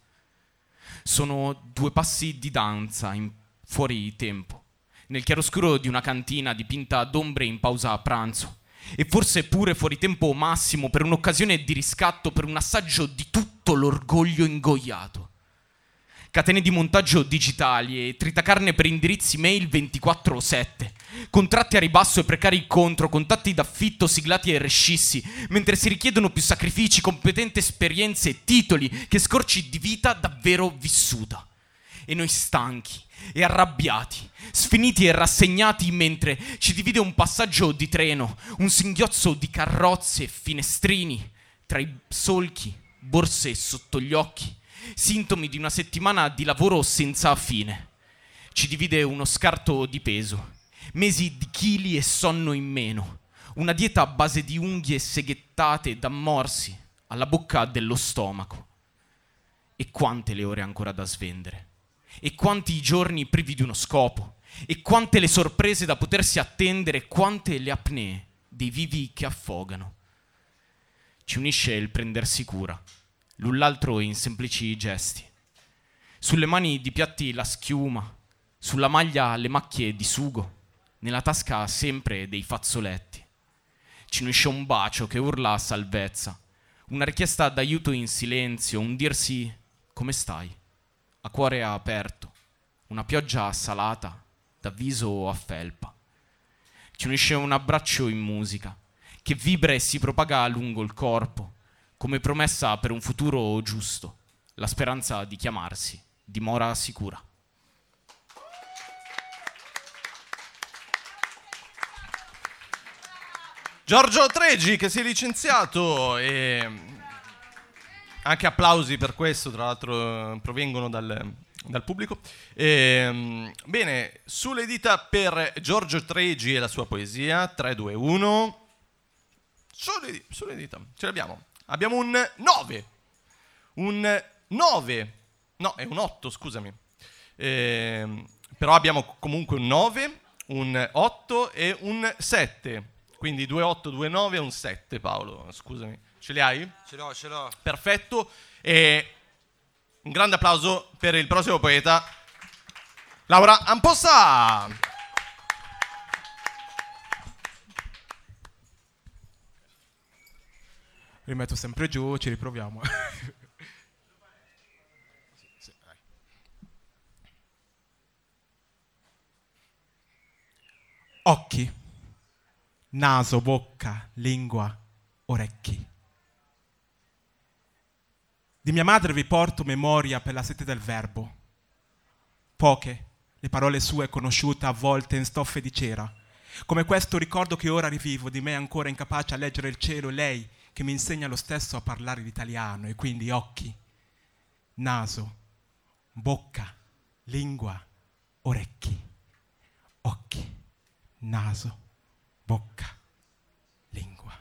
Sono 2 passi di danza fuori tempo, nel chiaroscuro di una cantina dipinta d'ombre in pausa pranzo, e forse pure fuori tempo massimo per un'occasione di riscatto, per un assaggio di tutto l'orgoglio ingoiato. Catene di montaggio digitali e tritacarne per indirizzi mail 24/7, contratti a ribasso e precari contro, contatti d'affitto siglati e rescissi, mentre si richiedono più sacrifici, competenti esperienze e titoli che scorci di vita davvero vissuta. E noi stanchi e arrabbiati, sfiniti e rassegnati, mentre ci divide un passaggio di treno, un singhiozzo di carrozze e finestrini, tra i solchi, borse sotto gli occhi, sintomi di una settimana di lavoro senza fine. Ci divide uno scarto di peso, mesi di chili e sonno in meno, una dieta a base di unghie seghettate da morsi alla bocca dello stomaco. E quante le ore ancora da svendere, e quanti i giorni privi di uno scopo, e quante le sorprese da potersi attendere, quante le apnee dei vivi che affogano. Ci unisce il prendersi cura, l'un l'altro in semplici gesti. Sulle mani di piatti la schiuma, sulla maglia le macchie di sugo, nella tasca sempre dei fazzoletti. Ci unisce un bacio che urla a salvezza, una richiesta d'aiuto in silenzio, un dirsi come stai, a cuore aperto, una pioggia salata da viso a felpa. Ci unisce un abbraccio in musica che vibra e si propaga lungo il corpo, come promessa per un futuro giusto, la speranza di chiamarsi dimora sicura. Giorgio Tregi che si è licenziato, e anche applausi per questo, tra l'altro provengono dal pubblico. Bene, sulle dita per Giorgio Tregi e la sua poesia. 3, 2, 1. Sulle dita, ce l'abbiamo. Abbiamo un 9. Un 9. No, è un 8, scusami. Però abbiamo comunque un 9, un 8 e un 7. Quindi 2, 8, 2, 9 e un 7, Paolo. Scusami. Ce li hai? Ce l'ho. Perfetto. E un grande applauso per il prossimo poeta, Laura Ampossa. Rimetto sempre giù, ci riproviamo. Occhi, naso, bocca, lingua, orecchi. Di mia madre vi porto memoria per la sete del verbo. Poche, le parole sue conosciute avvolte in stoffe di cera. Come questo ricordo che ora rivivo di me ancora incapace a leggere il cielo, lei che mi insegna lo stesso a parlare l'italiano. E quindi occhi, naso, bocca, lingua, orecchi. Occhi, naso, bocca, lingua.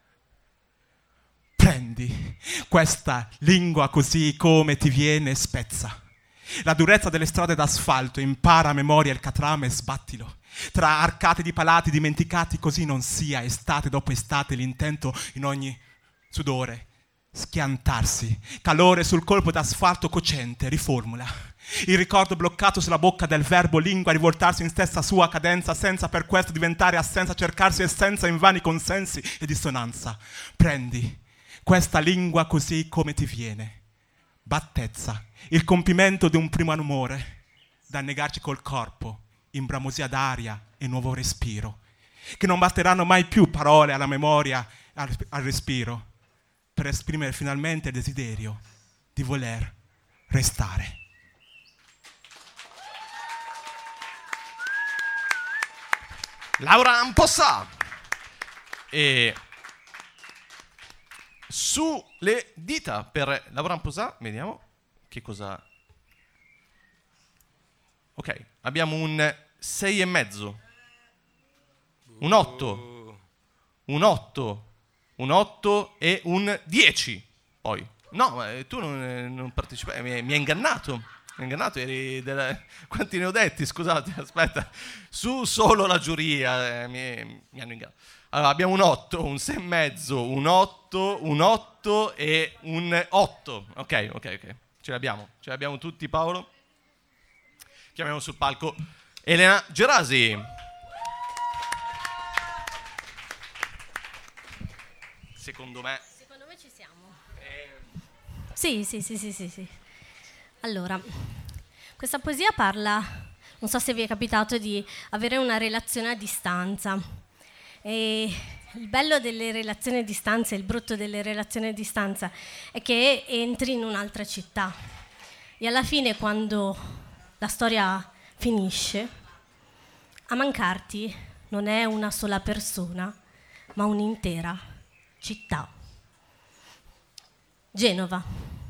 Prendi questa lingua così come ti viene e spezza. La durezza delle strade d'asfalto, impara a memoria il catrame e sbattilo. Tra arcate di palati dimenticati, così non sia estate dopo estate l'intento in ogni sudore. Schiantarsi, calore sul colpo d'asfalto cocente, riformula. Il ricordo bloccato sulla bocca del verbo lingua, rivoltarsi in stessa sua cadenza, senza per questo diventare assenza, cercarsi essenza in vani consensi e dissonanza. Prendi questa lingua così come ti viene. Battezza, il compimento di un primo amore, da negarci col corpo, in bramosia d'aria e nuovo respiro, che non basteranno mai più parole alla memoria, al respiro, per esprimere finalmente il desiderio di voler restare. Laura Ampossa. E sulle dita per Laura Ampossa, vediamo che cosa Ok, abbiamo un 6,5. Un 8. Un 8. Un 8 e un 10. Poi. No, ma tu non partecipavi, mi hai ingannato. Mi hai ingannato, quanti ne ho detti? Scusate, aspetta. Su solo la giuria, mi hanno ingannato. Allora, abbiamo un 8, un 6,5, un 8, un 8 e un 8. Ok. Ce l'abbiamo tutti, Paolo. Chiamiamo sul palco Elena Gerasi. Secondo me ci siamo. Sì. Allora, questa poesia parla, non so se vi è capitato di avere una relazione a distanza. E il bello delle relazioni a distanza e il brutto delle relazioni a distanza è che entri in un'altra città e alla fine, quando la storia finisce, a mancarti non è una sola persona, ma un'intera città. Genova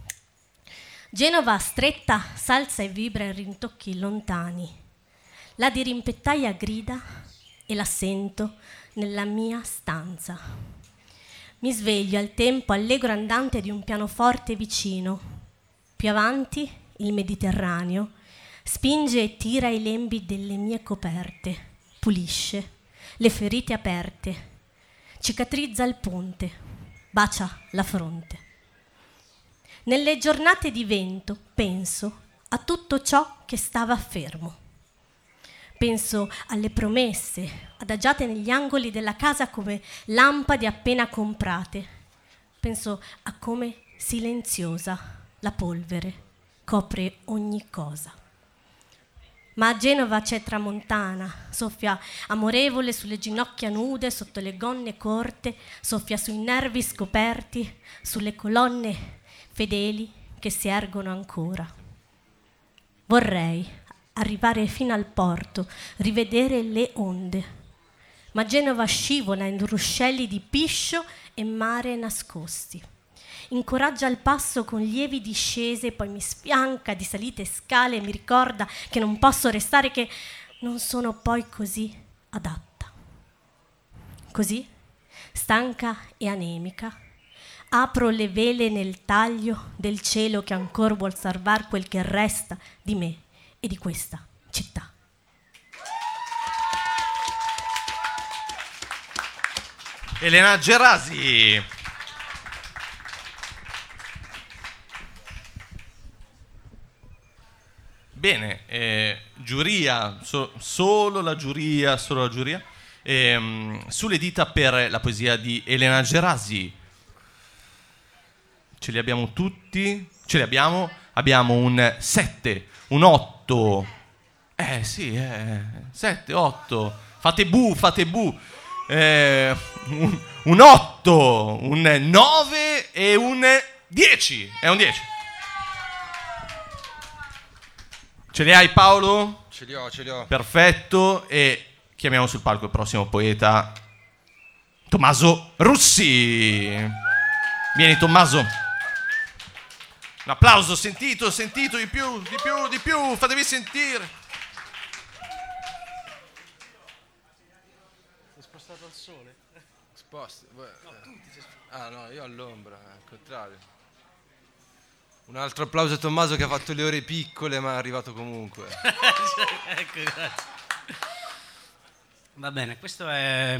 stretta, salsa e vibra in rintocchi lontani. La dirimpettaia grida e la sento nella mia stanza. Mi sveglio al tempo allegro andante di un pianoforte vicino. Più avanti il Mediterraneo spinge e tira i lembi delle mie coperte, pulisce le ferite aperte, cicatrizza il ponte, bacia la fronte. Nelle giornate di vento penso a tutto ciò che stava fermo. Penso alle promesse adagiate negli angoli della casa come lampade appena comprate. Penso a come silenziosa la polvere copre ogni cosa. Ma a Genova c'è tramontana, soffia amorevole sulle ginocchia nude, sotto le gonne corte, soffia sui nervi scoperti, sulle colonne fedeli che si ergono ancora. Vorrei arrivare fino al porto, rivedere le onde, ma Genova scivola in ruscelli di piscio e mare nascosti. Incoraggia il passo con lievi discese, poi mi sfianca di salite e scale e mi ricorda che non posso restare, che non sono poi così adatta. Così, stanca e anemica, apro le vele nel taglio del cielo che ancora vuol salvar quel che resta di me e di questa città. Elena Gerasi. Bene, giuria, solo la giuria. Sulle dita per la poesia di Elena Gerasi. Ce li abbiamo tutti? Ce li abbiamo? Abbiamo un 7, un 8. Sì, 7, 8. Fate bu. Un 8, un 9 e un 10. È un 10. Ce li hai, Paolo? Ce li ho. Perfetto. E chiamiamo sul palco il prossimo poeta, Tommaso Russi. Vieni, Tommaso. Un applauso, sentito, di più, fatevi sentire. Sei spostato al sole? Sposta. No, io all'ombra, al contrario. Un altro applauso a Tommaso che ha fatto le ore piccole ma è arrivato comunque. Ecco, grazie. Va bene, questo è...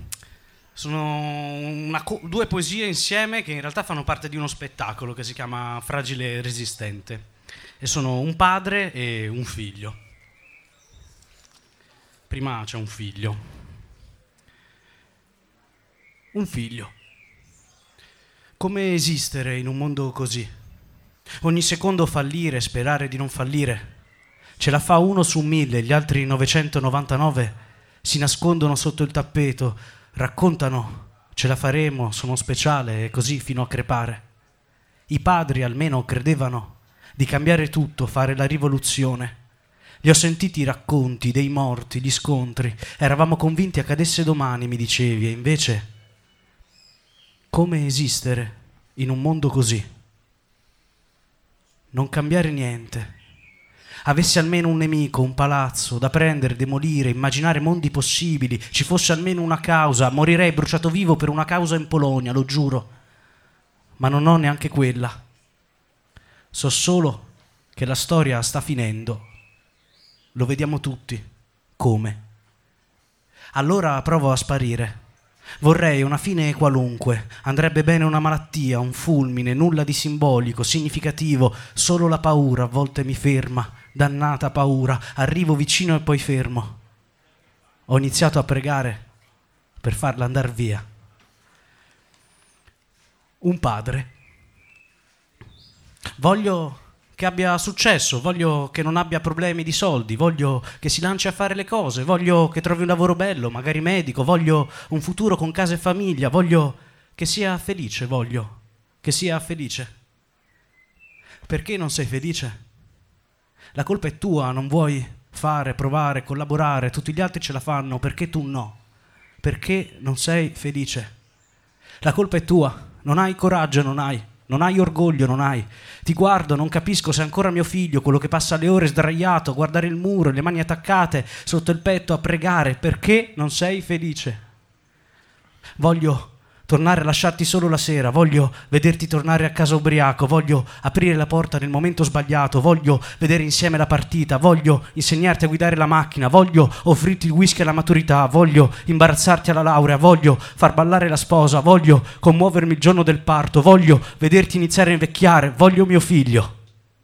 sono due poesie insieme che in realtà fanno parte di uno spettacolo che si chiama Fragile Resistente. E sono un padre e un figlio. Prima c'è un figlio. Un figlio. Come esistere in un mondo così? Ogni secondo fallire, sperare di non fallire. Ce la fa 1 su 1000, gli altri 999 si nascondono sotto il tappeto, raccontano ce la faremo, sono speciale e così fino a crepare. I padri almeno credevano di cambiare tutto, fare la rivoluzione. Li ho sentiti i racconti dei morti, gli scontri, eravamo convinti accadesse domani, mi dicevi, e invece come esistere in un mondo così? Non cambiare niente, avessi almeno un nemico, un palazzo da prendere, demolire, immaginare mondi possibili, ci fosse almeno una causa, morirei bruciato vivo per una causa in Polonia, lo giuro. Ma non ho neanche quella. So solo che la storia sta finendo. Lo vediamo tutti. Come? Allora provo a sparire. Vorrei una fine qualunque. Andrebbe bene una malattia, un fulmine, nulla di simbolico, significativo. Solo la paura a volte mi ferma. Dannata paura. Arrivo vicino e poi fermo. Ho iniziato a pregare per farla andar via. Un padre. Voglio che abbia successo, voglio che non abbia problemi di soldi, voglio che si lanci a fare le cose, voglio che trovi un lavoro bello, magari medico, voglio un futuro con casa e famiglia, voglio che sia felice, voglio che sia felice. Perché non sei felice? La colpa è tua, non vuoi fare, provare, collaborare, tutti gli altri ce la fanno, perché tu no? Perché non sei felice? La colpa è tua, non hai coraggio, non hai orgoglio, non hai. Ti guardo, non capisco se è ancora mio figlio, quello che passa le ore sdraiato a guardare il muro, le mani attaccate sotto il petto a pregare. Perché non sei felice? Voglio tornare a lasciarti solo la sera, voglio vederti tornare a casa ubriaco, voglio aprire la porta nel momento sbagliato, voglio vedere insieme la partita, voglio insegnarti a guidare la macchina, voglio offrirti il whisky alla maturità, voglio imbarazzarti alla laurea, voglio far ballare la sposa, voglio commuovermi il giorno del parto, voglio vederti iniziare a invecchiare, voglio mio figlio.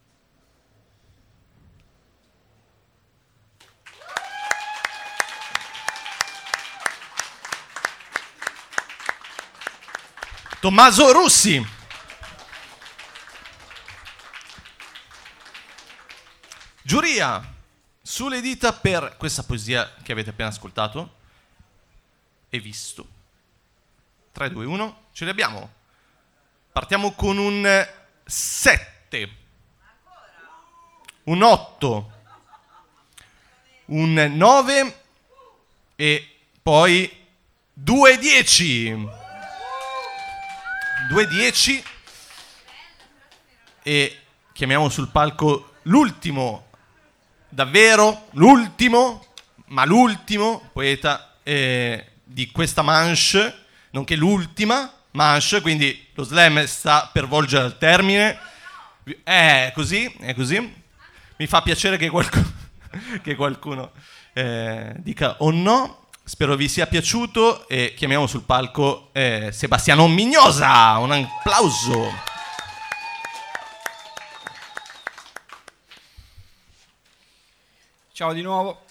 Tommaso Russi. Giuria, sulle dita per questa poesia che avete appena ascoltato e visto. 3, 2, 1, ce li abbiamo. Partiamo con un 7, un 8, un 9 e poi 2 10. 2-10 e chiamiamo sul palco l'ultimo, davvero l'ultimo poeta di questa manche, nonché l'ultima manche, quindi lo slam sta per volgere al termine. È così. Mi fa piacere che qualcuno dica o no. Spero vi sia piaciuto e chiamiamo sul palco Sebastiano Mignosa. Un applauso. Ciao di nuovo.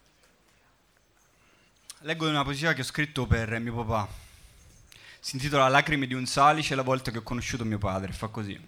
Leggo una poesia che ho scritto per mio papà. Si intitola Lacrime di un salice, la volta che ho conosciuto mio padre. Fa così.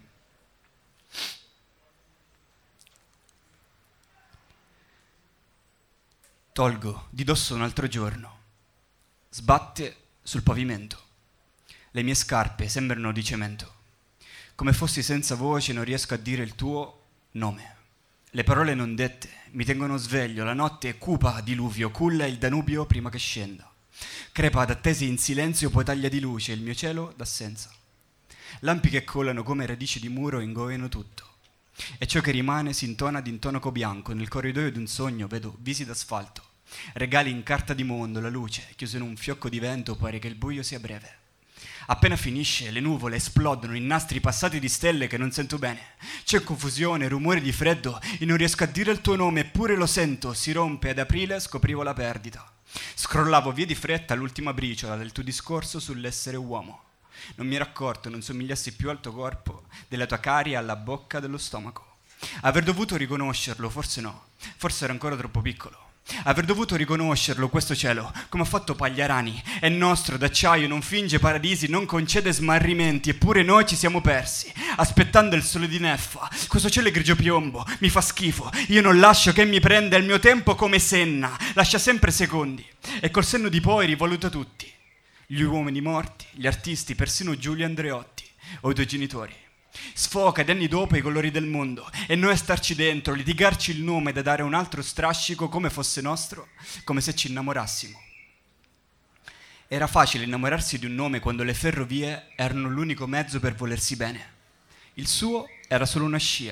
Tolgo di dosso un altro giorno. Sbatte sul pavimento. Le mie scarpe sembrano di cemento. Come fossi senza voce non riesco a dire il tuo nome. Le parole non dette mi tengono sveglio. La notte è cupa diluvio, culla il Danubio prima che scenda. Crepa ad attese in silenzio, poi taglia di luce il mio cielo d'assenza. Lampi che colano come radici di muro ingoiano tutto. E ciò che rimane si intona d'intonaco bianco. Nel corridoio di un sogno vedo visi d'asfalto, regali in carta di mondo, la luce chiusa in un fiocco di vento, pare che il buio sia breve. Appena finisce le nuvole esplodono in nastri passati di stelle che non sento bene. C'è confusione, rumore di freddo e non riesco a dire il tuo nome, eppure lo sento. Si rompe, ad aprile scoprivo la perdita. Scrollavo via di fretta l'ultima briciola del tuo discorso sull'essere uomo. Non mi ero accorto, non somigliassi più al tuo corpo, della tua caria alla bocca dello stomaco. Aver dovuto riconoscerlo, forse no, forse ero ancora troppo piccolo. Aver dovuto riconoscerlo, questo cielo, come ha fatto Pagliarani, è nostro, d'acciaio, non finge paradisi, non concede smarrimenti, eppure noi ci siamo persi, aspettando il sole di Neffa. Questo cielo è grigio piombo, mi fa schifo, io non lascio che mi prenda il mio tempo come Senna, lascia sempre secondi, e col senno di poi rivaluta tutti. Gli uomini morti, gli artisti, persino Giulio Andreotti o i tuoi genitori. Sfoca di anni dopo i colori del mondo e noi a starci dentro, litigarci il nome da dare un altro strascico come fosse nostro, come se ci innamorassimo. Era facile innamorarsi di un nome quando le ferrovie erano l'unico mezzo per volersi bene. Il suo era solo una scia,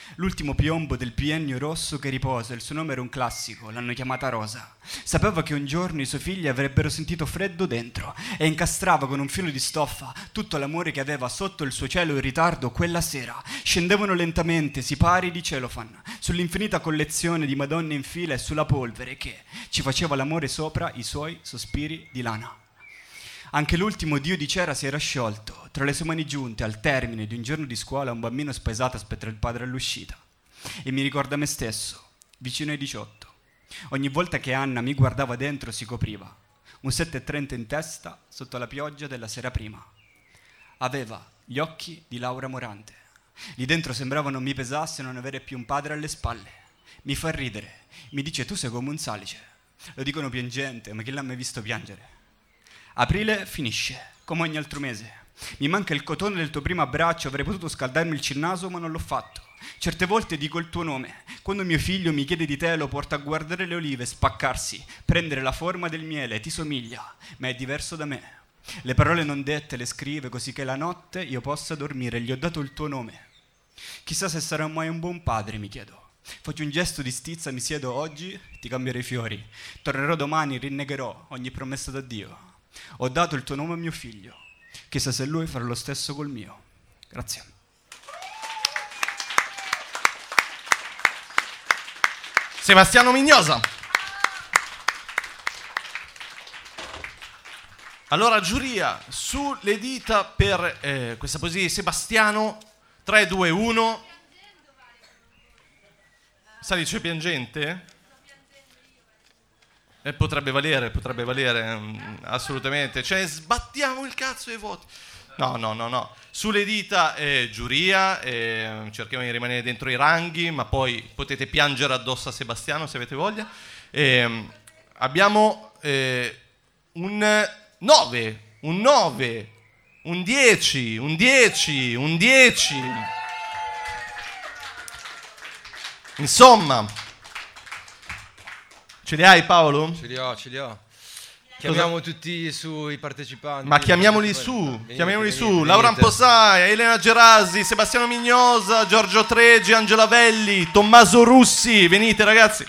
L'ultimo piombo del biennio rosso che riposa, il suo nome era un classico, l'hanno chiamata Rosa. Sapeva che un giorno i suoi figli avrebbero sentito freddo dentro e incastrava con un filo di stoffa tutto l'amore che aveva sotto il suo cielo in ritardo quella sera. Scendevano lentamente, sipari di celofan, sull'infinita collezione di Madonne in fila e sulla polvere che ci faceva l'amore sopra i suoi sospiri di lana. Anche l'ultimo dio di cera si era sciolto. Tra le sue mani giunte, al termine di un giorno di scuola, un bambino spaesato aspetta il padre all'uscita. E mi ricorda me stesso, vicino ai 18. Ogni volta che Anna mi guardava dentro si copriva. Un 7:30 in testa, sotto la pioggia della sera prima. Aveva gli occhi di Laura Morante. Lì dentro sembrava non mi pesasse non avere più un padre alle spalle. Mi fa ridere. Mi dice: tu sei come un salice. Lo dicono piangente, ma chi l'ha mai visto piangere? Aprile finisce, come ogni altro mese. Mi manca il cotone del tuo primo abbraccio, avrei potuto scaldarmi il naso, ma non l'ho fatto. Certe volte dico il tuo nome. Quando mio figlio mi chiede di te, lo porta a guardare le olive spaccarsi, prendere la forma del miele, ti somiglia, ma è diverso da me. Le parole non dette le scrive così che la notte io possa dormire. Gli ho dato il tuo nome. Chissà se sarò mai un buon padre, mi chiedo. Faccio un gesto di stizza, mi siedo oggi, ti cambierò i fiori. Tornerò domani, rinnegherò ogni promessa da Dio. Ho dato il tuo nome a mio figlio. Chissà se lui farà lo stesso col mio. Grazie. Sebastiano Mignosa. Allora, giuria, sulle dita per questa poesia di Sebastiano. 3, 2, 1. Salice piangente? Potrebbe valere, assolutamente. Cioè, sbattiamo il cazzo ai voti. No. Sulle dita, giuria, cerchiamo di rimanere dentro i ranghi, ma poi potete piangere addosso a Sebastiano se avete voglia. Abbiamo un 9, un 9, un 10, un 10, un 10. Insomma... Ce li hai, Paolo? Ce li ho. Chiamiamo tutti su i partecipanti. Ma chiamiamoli su, Laura Amposà, Elena Gerasi, Sebastiano Mignosa, Giorgio Treggi, Angela Velli, Tommaso Russi. Venite, ragazzi.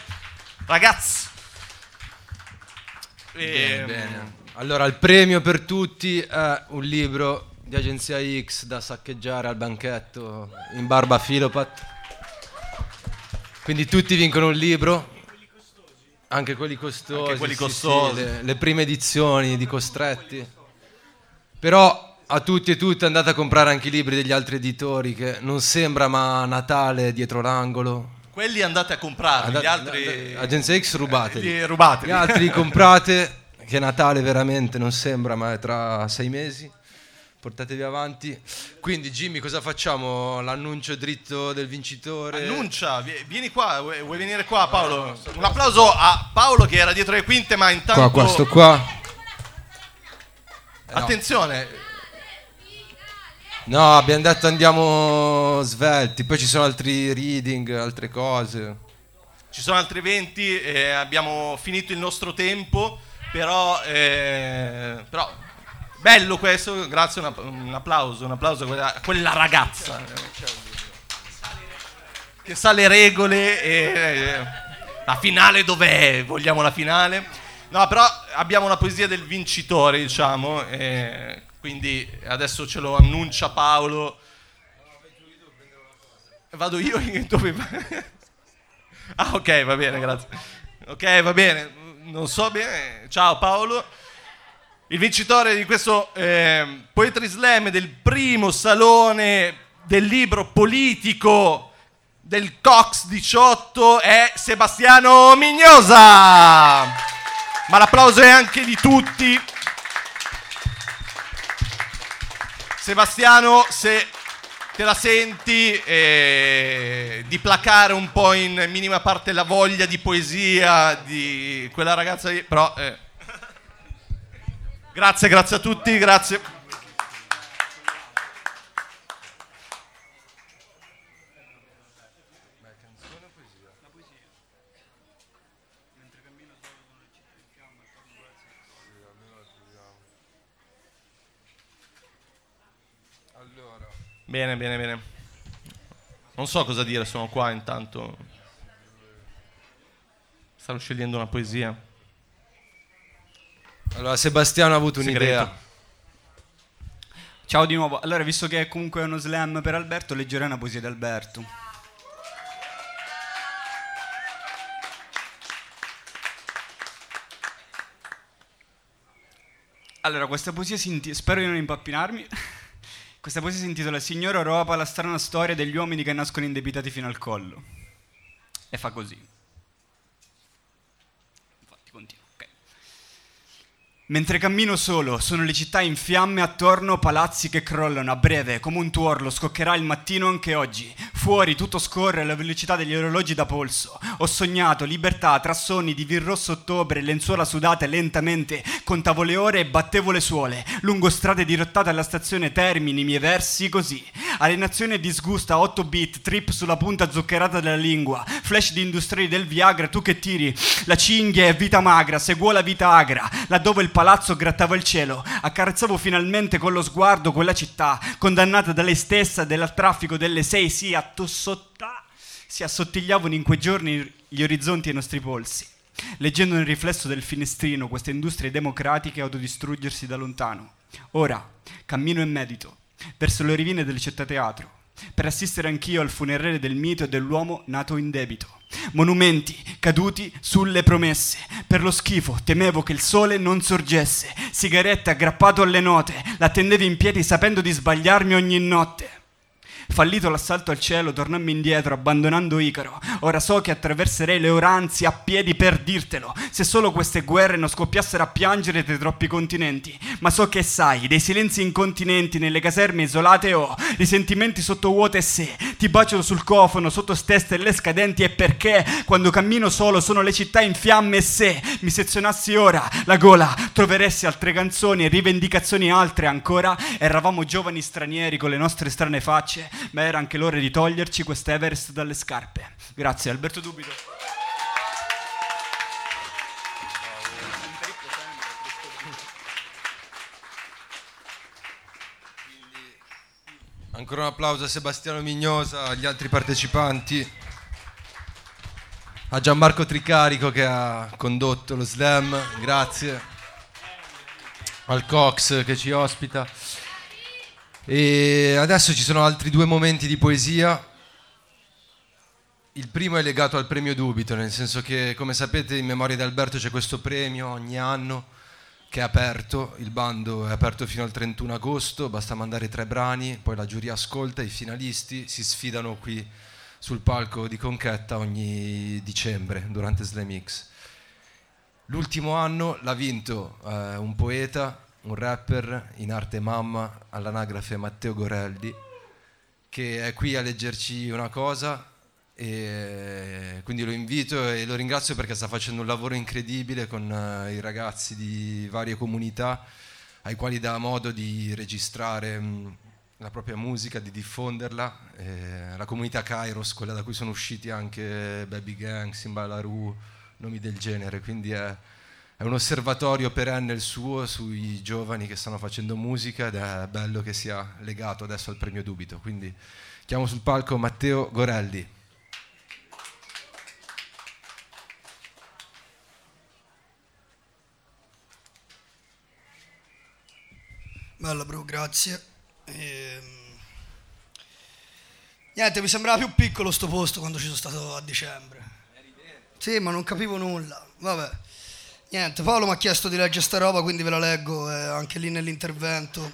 Bene. Allora, il premio per tutti è un libro di Agenzia X da saccheggiare al banchetto in barba a Filopat. Quindi tutti vincono un libro. Anche quelli costosi, sì, le prime edizioni di Costretti. Però a tutti e tutte andate a comprare anche i libri degli altri editori, che non sembra ma Natale dietro l'angolo. Quelli andate a comprarli, gli altri... Agenzia X rubateli. Rubateli. Gli altri li comprate, che Natale veramente non sembra ma è tra 6 mesi. Portatevi avanti. Quindi Jimmy, cosa facciamo? L'annuncio dritto del vincitore? Annuncia, vieni qua, vuoi venire qua, Paolo? Un applauso a Paolo che era dietro le quinte, ma intanto... Qua, sto qua. Attenzione. No, abbiamo detto andiamo svelti, poi ci sono altri reading, altre cose. Ci sono altri eventi, abbiamo finito il nostro tempo, però bello questo, grazie, un applauso a quella ragazza che sa le regole. La finale dov'è? Vogliamo la finale? No, però abbiamo una poesia del vincitore, diciamo, quindi adesso ce lo annuncia Paolo. Vado io? Dove? Ah, ok, va bene, grazie. Ok, va bene, non so bene. Ciao Paolo. Il vincitore di questo Poetry Slam del primo salone del libro politico del Cox 18 è Sebastiano Mignosa. Ma l'applauso è anche di tutti. Sebastiano, se te la senti di placare un po' in minima parte la voglia di poesia di quella ragazza lì, però... Grazie a tutti, grazie. Bene. Non so cosa dire, sono qua intanto. Stanno scegliendo una poesia. Allora, Sebastiano ha avuto un'idea. Segreto. Ciao di nuovo. Allora, visto che comunque è uno slam per Alberto, leggerei una poesia di Alberto. Allora, questa poesia spero di non impappinarmi. Questa poesia si intitola Signora Europa, la strana storia degli uomini che nascono indebitati fino al collo. E fa così. Infatti, continua. Ok. Mentre cammino solo, sono le città in fiamme attorno, palazzi che crollano a breve, come un tuorlo, scoccherà il mattino anche oggi. Fuori tutto scorre alla velocità degli orologi da polso. Ho sognato libertà tra sonni di vir rosso ottobre, lenzuola sudate lentamente, contavo le ore e battevo le suole. Lungo strade dirottate alla stazione Termini, i miei versi così. Alienazione e disgusto a 8 bit, trip sulla punta zuccherata della lingua. Flash di industriali del Viagra, tu che tiri. La cinghia è vita magra, seguo la vita agra. Laddove il palazzo grattava il cielo, accarezzavo finalmente con lo sguardo quella città, condannata da lei stessa, del traffico delle 6, si assottigliavano in quei giorni gli orizzonti ai nostri polsi, leggendo nel riflesso del finestrino queste industrie democratiche autodistruggersi da lontano. Ora cammino e medito verso le rovine del città teatro, per assistere anch'io al funerale del mito e dell'uomo nato in debito. Monumenti caduti sulle promesse, per lo schifo temevo che il sole non sorgesse, sigarette aggrappato alle note, l'attendevo in piedi sapendo di sbagliarmi ogni notte. Fallito l'assalto al cielo, tornammo indietro, abbandonando Icaro. Ora so che attraverserei le ore anzi a piedi per dirtelo, se solo queste guerre non scoppiassero a piangere tra i troppi continenti. Ma so che sai, dei silenzi incontinenti nelle caserme isolate ho, risentimenti sottovuote e se ti bacio sul cofano, sotto steste le scadenti, e perché quando cammino solo sono le città in fiamme, e se mi sezionassi ora la gola, troveresti altre canzoni e rivendicazioni altre ancora. Eravamo giovani stranieri con le nostre strane facce, ma era anche l'ora di toglierci quest'Everest dalle scarpe. Grazie, Alberto Dubito. Ancora un applauso a Sebastiano Mignosa, agli altri partecipanti, a Gianmarco Tricarico che ha condotto lo slam, grazie, al Cox che ci ospita. E adesso ci sono altri 2 momenti di poesia. Il primo è legato al premio Dubito, nel senso che, come sapete, in memoria di Alberto c'è questo premio ogni anno che è aperto, il bando è aperto fino al 31 agosto, basta mandare 3 brani, poi la giuria ascolta, i finalisti si sfidano qui sul palco di Conchetta ogni dicembre durante Slam X. L'ultimo anno l'ha vinto un poeta, un rapper in arte mamma, all'anagrafe Matteo Gorelli, che è qui a leggerci una cosa, e quindi lo invito e lo ringrazio perché sta facendo un lavoro incredibile con i ragazzi di varie comunità ai quali dà modo di registrare la propria musica, di diffonderla. La comunità Kairos, quella da cui sono usciti anche Baby Gang, Simbalaru, nomi del genere, quindi è un osservatorio perenne il suo sui giovani che stanno facendo musica ed è bello che sia legato adesso al premio Dubito. Quindi chiamo sul palco Matteo Gorelli. Bella bro, grazie. Niente, mi sembrava più piccolo sto posto quando ci sono stato a dicembre. Sì, ma non capivo nulla. Vabbè. Niente, Paolo mi ha chiesto di leggere sta roba, quindi ve la leggo anche lì nell'intervento.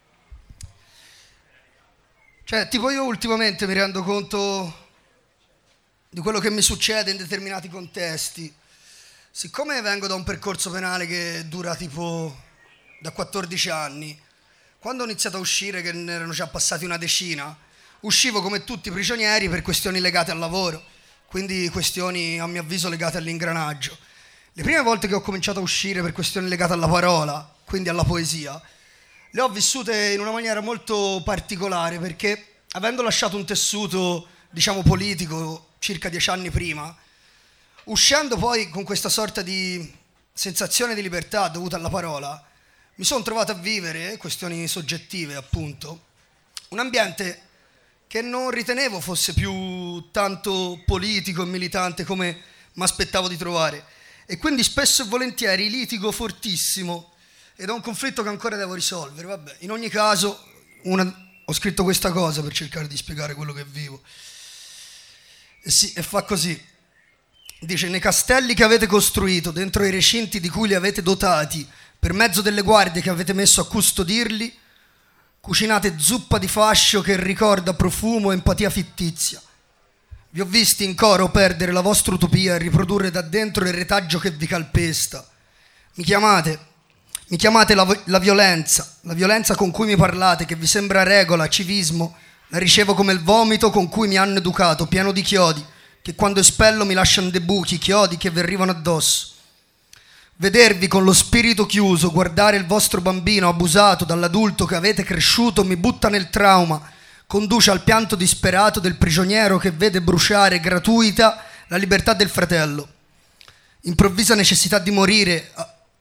Cioè, tipo io ultimamente mi rendo conto di quello che mi succede in determinati contesti. Siccome vengo da un percorso penale che dura tipo da 14 anni, quando ho iniziato a uscire, che ne erano già passati una decina, uscivo come tutti i prigionieri per questioni legate al lavoro, quindi questioni a mio avviso legate all'ingranaggio. Le prime volte che ho cominciato a uscire per questioni legate alla parola, quindi alla poesia, le ho vissute in una maniera molto particolare, perché avendo lasciato un tessuto, diciamo, politico circa 10 anni prima, uscendo poi con questa sorta di sensazione di libertà dovuta alla parola, mi sono trovato a vivere, questioni soggettive appunto, un ambiente che non ritenevo fosse più tanto politico e militante come mi aspettavo di trovare. E quindi spesso e volentieri litigo fortissimo ed ho un conflitto che ancora devo risolvere. Vabbè, in ogni caso ho scritto questa cosa per cercare di spiegare quello che vivo. E fa così. Dice: nei castelli che avete costruito, dentro i recinti di cui li avete dotati, per mezzo delle guardie che avete messo a custodirli, cucinate zuppa di fascio che ricorda profumo e empatia fittizia. Vi ho visti in coro perdere la vostra utopia e riprodurre da dentro il retaggio che vi calpesta. Mi chiamate la violenza con cui mi parlate, che vi sembra regola, civismo, la ricevo come il vomito con cui mi hanno educato, pieno di chiodi, che quando espello mi lasciano dei buchi, chiodi che vi arrivano addosso. Vedervi con lo spirito chiuso, guardare il vostro bambino abusato dall'adulto che avete cresciuto mi butta nel trauma, conduce al pianto disperato del prigioniero che vede bruciare gratuita la libertà del fratello. Improvvisa necessità di morire,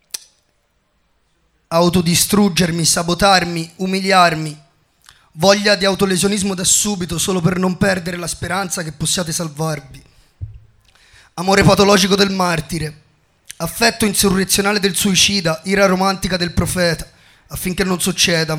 autodistruggermi, sabotarmi, umiliarmi, voglia di autolesionismo da subito solo per non perdere la speranza che possiate salvarvi. Amore patologico del martire, affetto insurrezionale del suicida, ira romantica del profeta, affinché non succeda,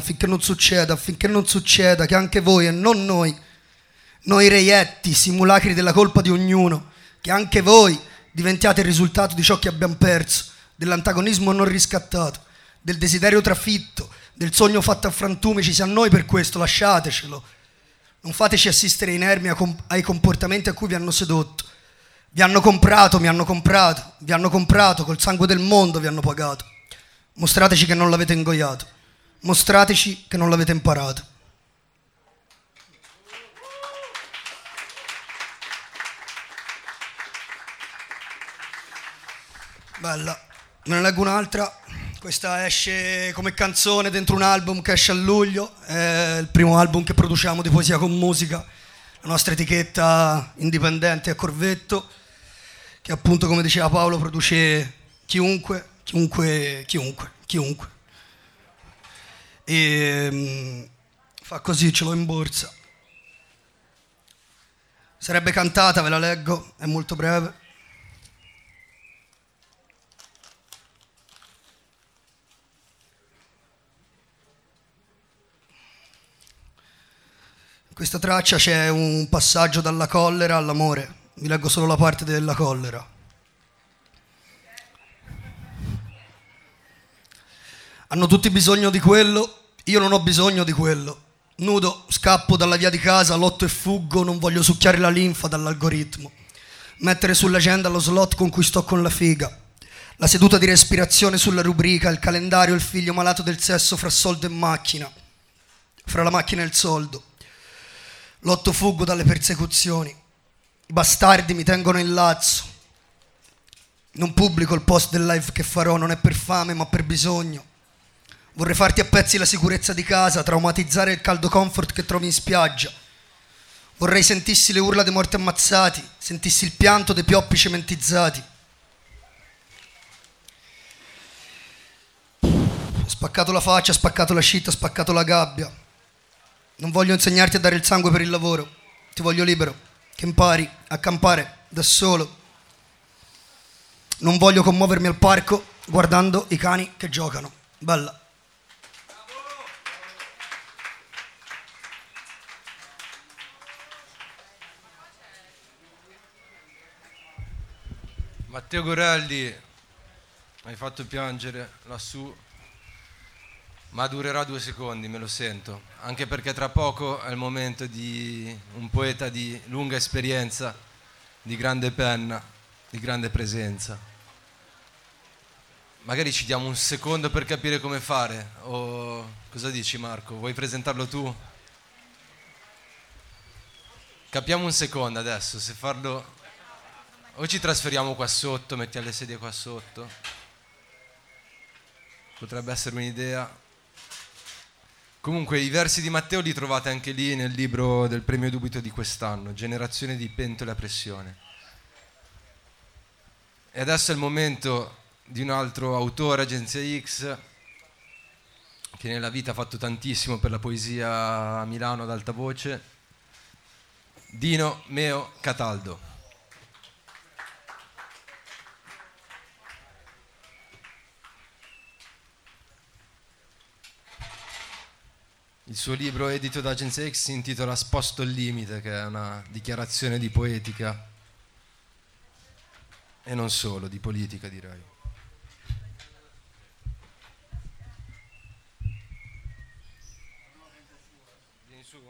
che anche voi e non noi reietti, simulacri della colpa di ognuno, che anche voi diventiate il risultato di ciò che abbiamo perso, dell'antagonismo non riscattato, del desiderio trafitto, del sogno fatto a frantumi. Ci sia a noi per questo, lasciatecelo. Non fateci assistere inermi ai comportamenti a cui vi hanno sedotto. Vi hanno comprato, mi hanno comprato, vi hanno comprato, col sangue del mondo vi hanno pagato. Mostrateci che non l'avete ingoiato, mostrateci che non l'avete imparato. Bella, me ne leggo un'altra. Questa esce come canzone dentro un album che esce a luglio, è il primo album che produciamo di poesia con musica, la nostra etichetta indipendente a Corvetto, che appunto, come diceva Paolo, produce chiunque. E fa così, ce l'ho in borsa. Sarebbe cantata, ve la leggo, è molto breve. In questa traccia c'è un passaggio dalla collera all'amore. Vi leggo solo la parte della collera. Hanno tutti bisogno di quello, io non ho bisogno di quello. Nudo, scappo dalla via di casa, lotto e fuggo, non voglio succhiare la linfa dall'algoritmo. Mettere sull'agenda lo slot con cui sto con la figa. La seduta di respirazione sulla rubrica, il calendario, il figlio malato del sesso fra soldo e macchina. Fra la macchina e il soldo. Lotto fuggo dalle persecuzioni. I bastardi mi tengono in lazzo. Non pubblico il post del live che farò, non è per fame ma per bisogno. Vorrei farti a pezzi la sicurezza di casa, traumatizzare il caldo comfort che trovi in spiaggia. Vorrei sentissi le urla dei morti ammazzati, sentissi il pianto dei pioppi cementizzati. Ho spaccato la faccia, spaccato la scita, spaccato la gabbia. Non voglio insegnarti a dare il sangue per il lavoro. Ti voglio libero, che impari a campare da solo. Non voglio commuovermi al parco guardando i cani che giocano. Bella. Matteo Gorelli, hai fatto piangere lassù, ma durerà 2 secondi, me lo sento, anche perché tra poco è il momento di un poeta di lunga esperienza, di grande penna, di grande presenza. Magari ci diamo un secondo per capire come fare, o cosa dici Marco? Vuoi presentarlo tu? Capiamo un secondo adesso, se farlo... O ci trasferiamo qua sotto, mettiamo le sedie qua sotto. Potrebbe essere un'idea. Comunque i versi di Matteo li trovate anche lì nel libro del premio Dubito di quest'anno, Generazione di pentole a pressione. E adesso è il momento di un altro autore, Agenzia X, che nella vita ha fatto tantissimo per la poesia a Milano ad alta voce. Dino Meo Cataldo. Il suo libro edito da Agenzia X si intitola Sposto il limite, che è una dichiarazione di poetica e non solo, di politica direi. Vieni su.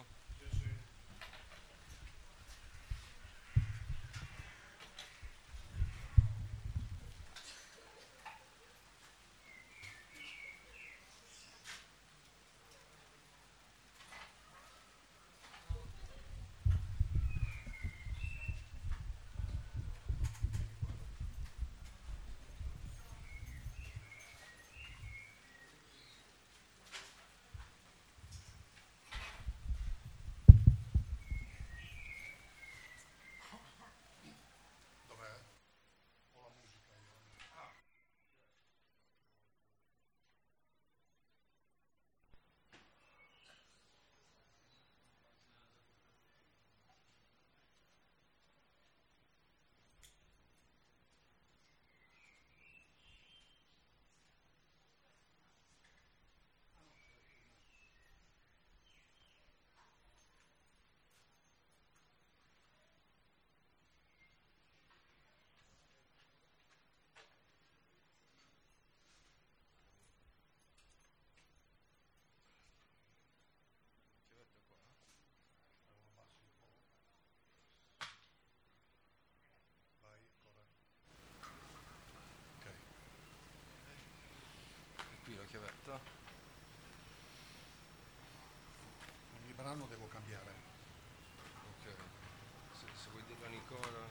Ogni brano devo cambiare. Ok. Se vuoi dirlo a Nicola.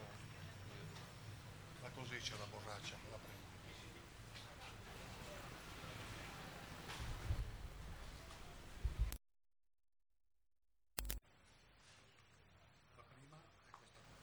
Ma così c'è la borraccia, me la prendo. La prima è questa qua.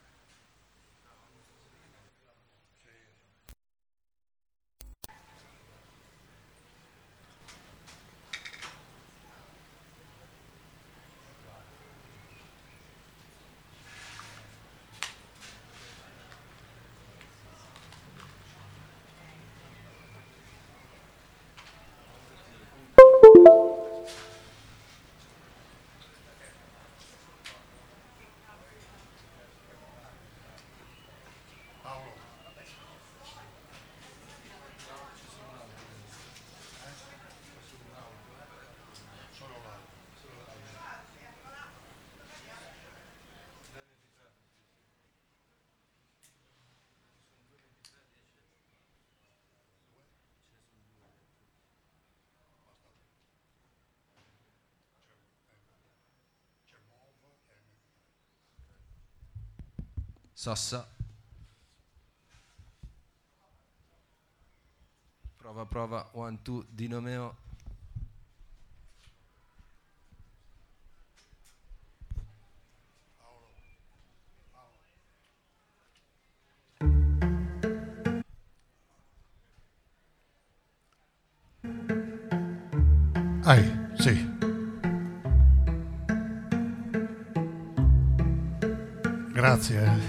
Sassa. Prova, 1, 2, Dino Meo. Sì. Grazie.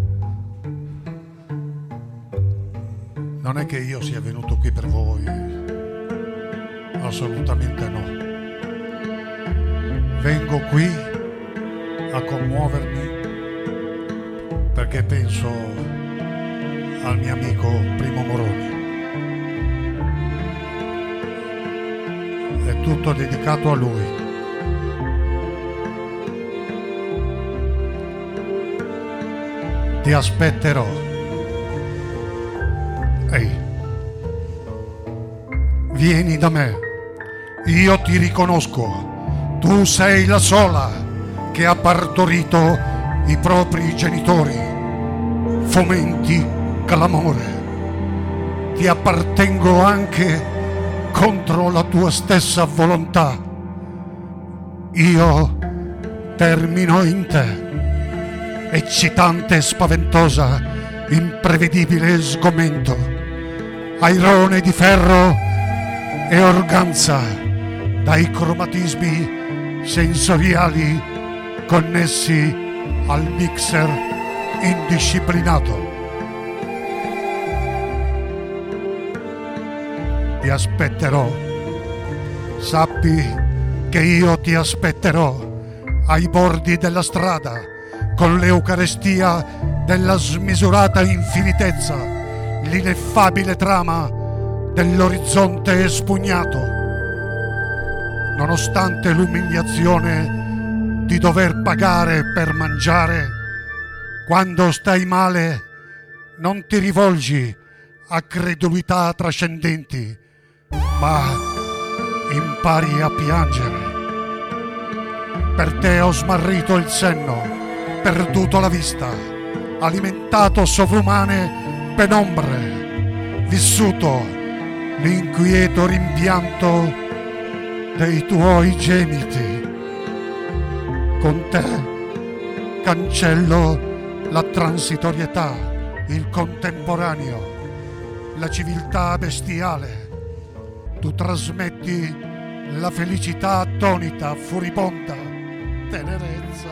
Non è che io sia venuto qui per voi, assolutamente no. Vengo qui a commuovermi perché penso al mio amico Primo Moroni. È tutto dedicato a lui. Ti aspetterò. Ehi, vieni da me, io ti riconosco, tu sei la sola che ha partorito i propri genitori, fomenti clamore, ti appartengo anche contro la tua stessa volontà, io termino in te, eccitante e spaventosa, imprevedibile sgomento, airone di ferro e organza, dai cromatismi sensoriali connessi al mixer indisciplinato. Ti aspetterò, sappi che io ti aspetterò ai bordi della strada con l'eucarestia della smisurata infinitezza, l'ineffabile trama dell'orizzonte espugnato. Nonostante l'umiliazione di dover pagare per mangiare, quando stai male non ti rivolgi a credulità trascendenti, ma impari a piangere. Per te ho smarrito il senno, perduto la vista, alimentato sovrumane penombre, vissuto l'inquieto rimpianto dei tuoi gemiti. Con te cancello la transitorietà, il contemporaneo, la civiltà bestiale. Tu trasmetti la felicità attonita, furibonda, tenerezza.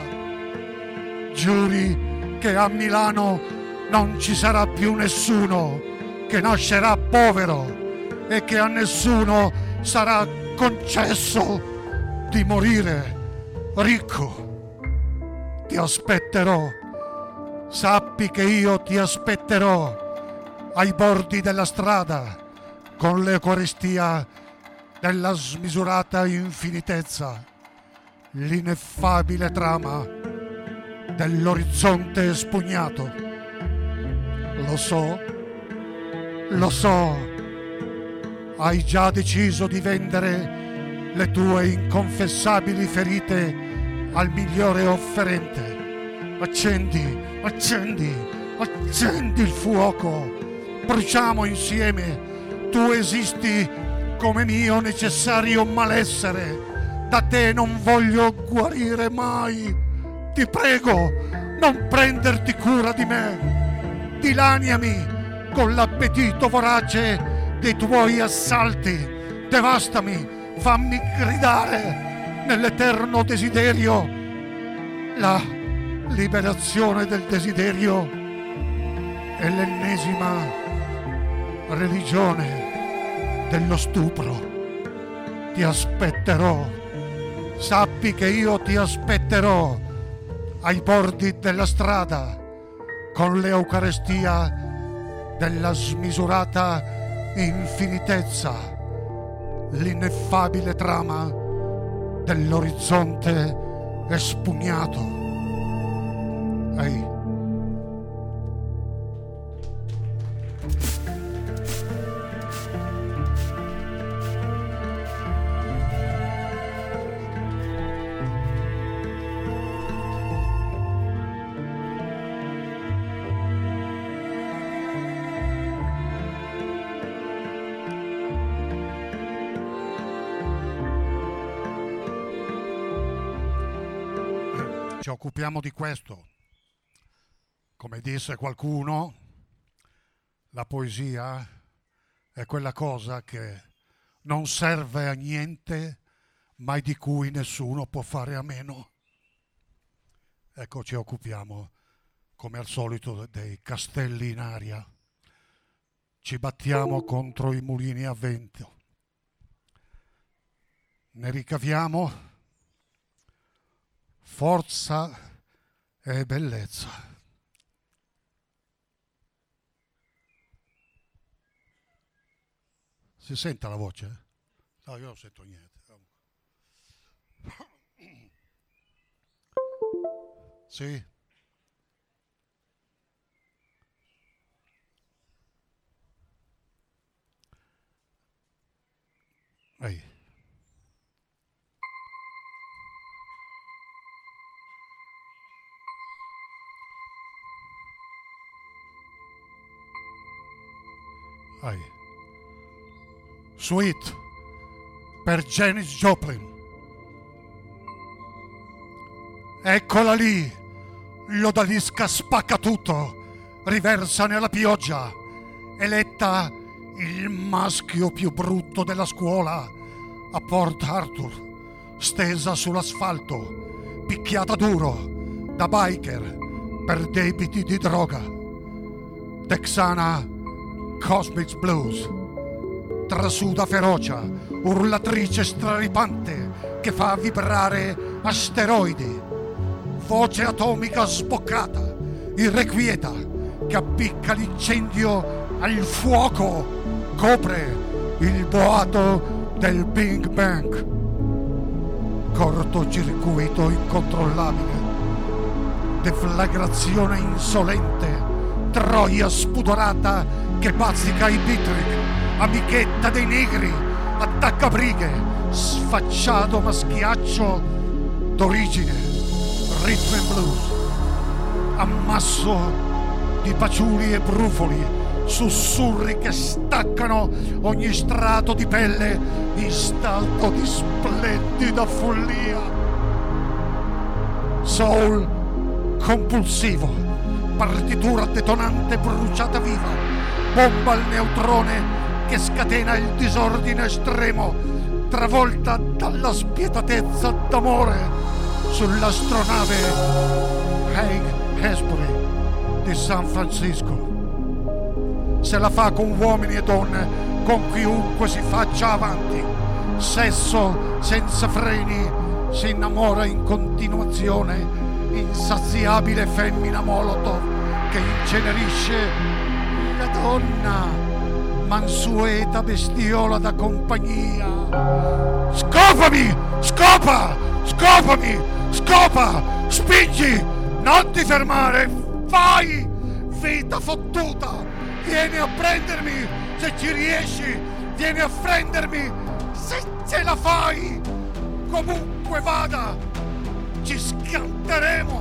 Giuri che a Milano non ci sarà più nessuno che nascerà povero e che a nessuno sarà concesso di morire ricco. Ti aspetterò, sappi che io ti aspetterò ai bordi della strada con l'eucaristia della smisurata infinitezza, l'ineffabile trama dell'orizzonte espugnato. Lo so, hai già deciso di vendere le tue inconfessabili ferite al migliore offerente. Accendi il fuoco, bruciamo insieme. Tu esisti come mio necessario malessere. Da te non voglio guarire mai. Ti prego, non prenderti cura di me. Dilaniami con l'appetito vorace dei tuoi assalti. Devastami, fammi gridare nell'eterno desiderio. La liberazione del desiderio è l'ennesima religione dello stupro. Ti aspetterò, sappi che io ti aspetterò ai bordi della strada con l'eucarestia della smisurata infinitezza, l'ineffabile trama dell'orizzonte espugnato. Ehi. Ci occupiamo di questo. Come disse qualcuno, la poesia è quella cosa che non serve a niente, ma di cui nessuno può fare a meno. Ecco, ci occupiamo, come al solito, dei castelli in aria. Ci battiamo contro i mulini a vento. Ne ricaviamo forza e bellezza. Si sente la voce? No, io non sento niente. Sì? Ehi. Suite per Janis Joplin. Eccola lì, l'odalisca spaccatutto, riversa nella pioggia, eletta il maschio più brutto della scuola a Port Arthur, stesa sull'asfalto, picchiata duro, da biker per debiti di droga. Texana Cosmic Blues, trasuda ferocia, urlatrice straripante che fa vibrare asteroidi, voce atomica sboccata, irrequieta, che appicca l'incendio al fuoco, copre il boato del Big Bang. Cortocircuito incontrollabile, deflagrazione insolente, troia spudorata che bazzica i Bitric, amichetta dei negri, attaccabrighe, sfacciato maschiaccio d'origine, rhythm and blues, ammasso di paciuli e brufoli, sussurri che staccano ogni strato di pelle in stato di splendida follia. Soul compulsivo, partitura detonante bruciata viva, bomba al neutrone che scatena il disordine estremo, travolta dalla spietatezza d'amore sull'astronave Haight-Ashbury di San Francisco. Se la fa con uomini e donne, con chiunque si faccia avanti. Sesso senza freni, si innamora in continuazione, insaziabile femmina molotov che incenerisce la donna, mansueta bestiola da compagnia. Scopami! Scopa! Scopami! Scopa! Spingi! Non ti fermare! Vai! Vita fottuta! Vieni a prendermi se ci riesci! Vieni a prendermi se ce la fai! Comunque vada! Ci schianteremo!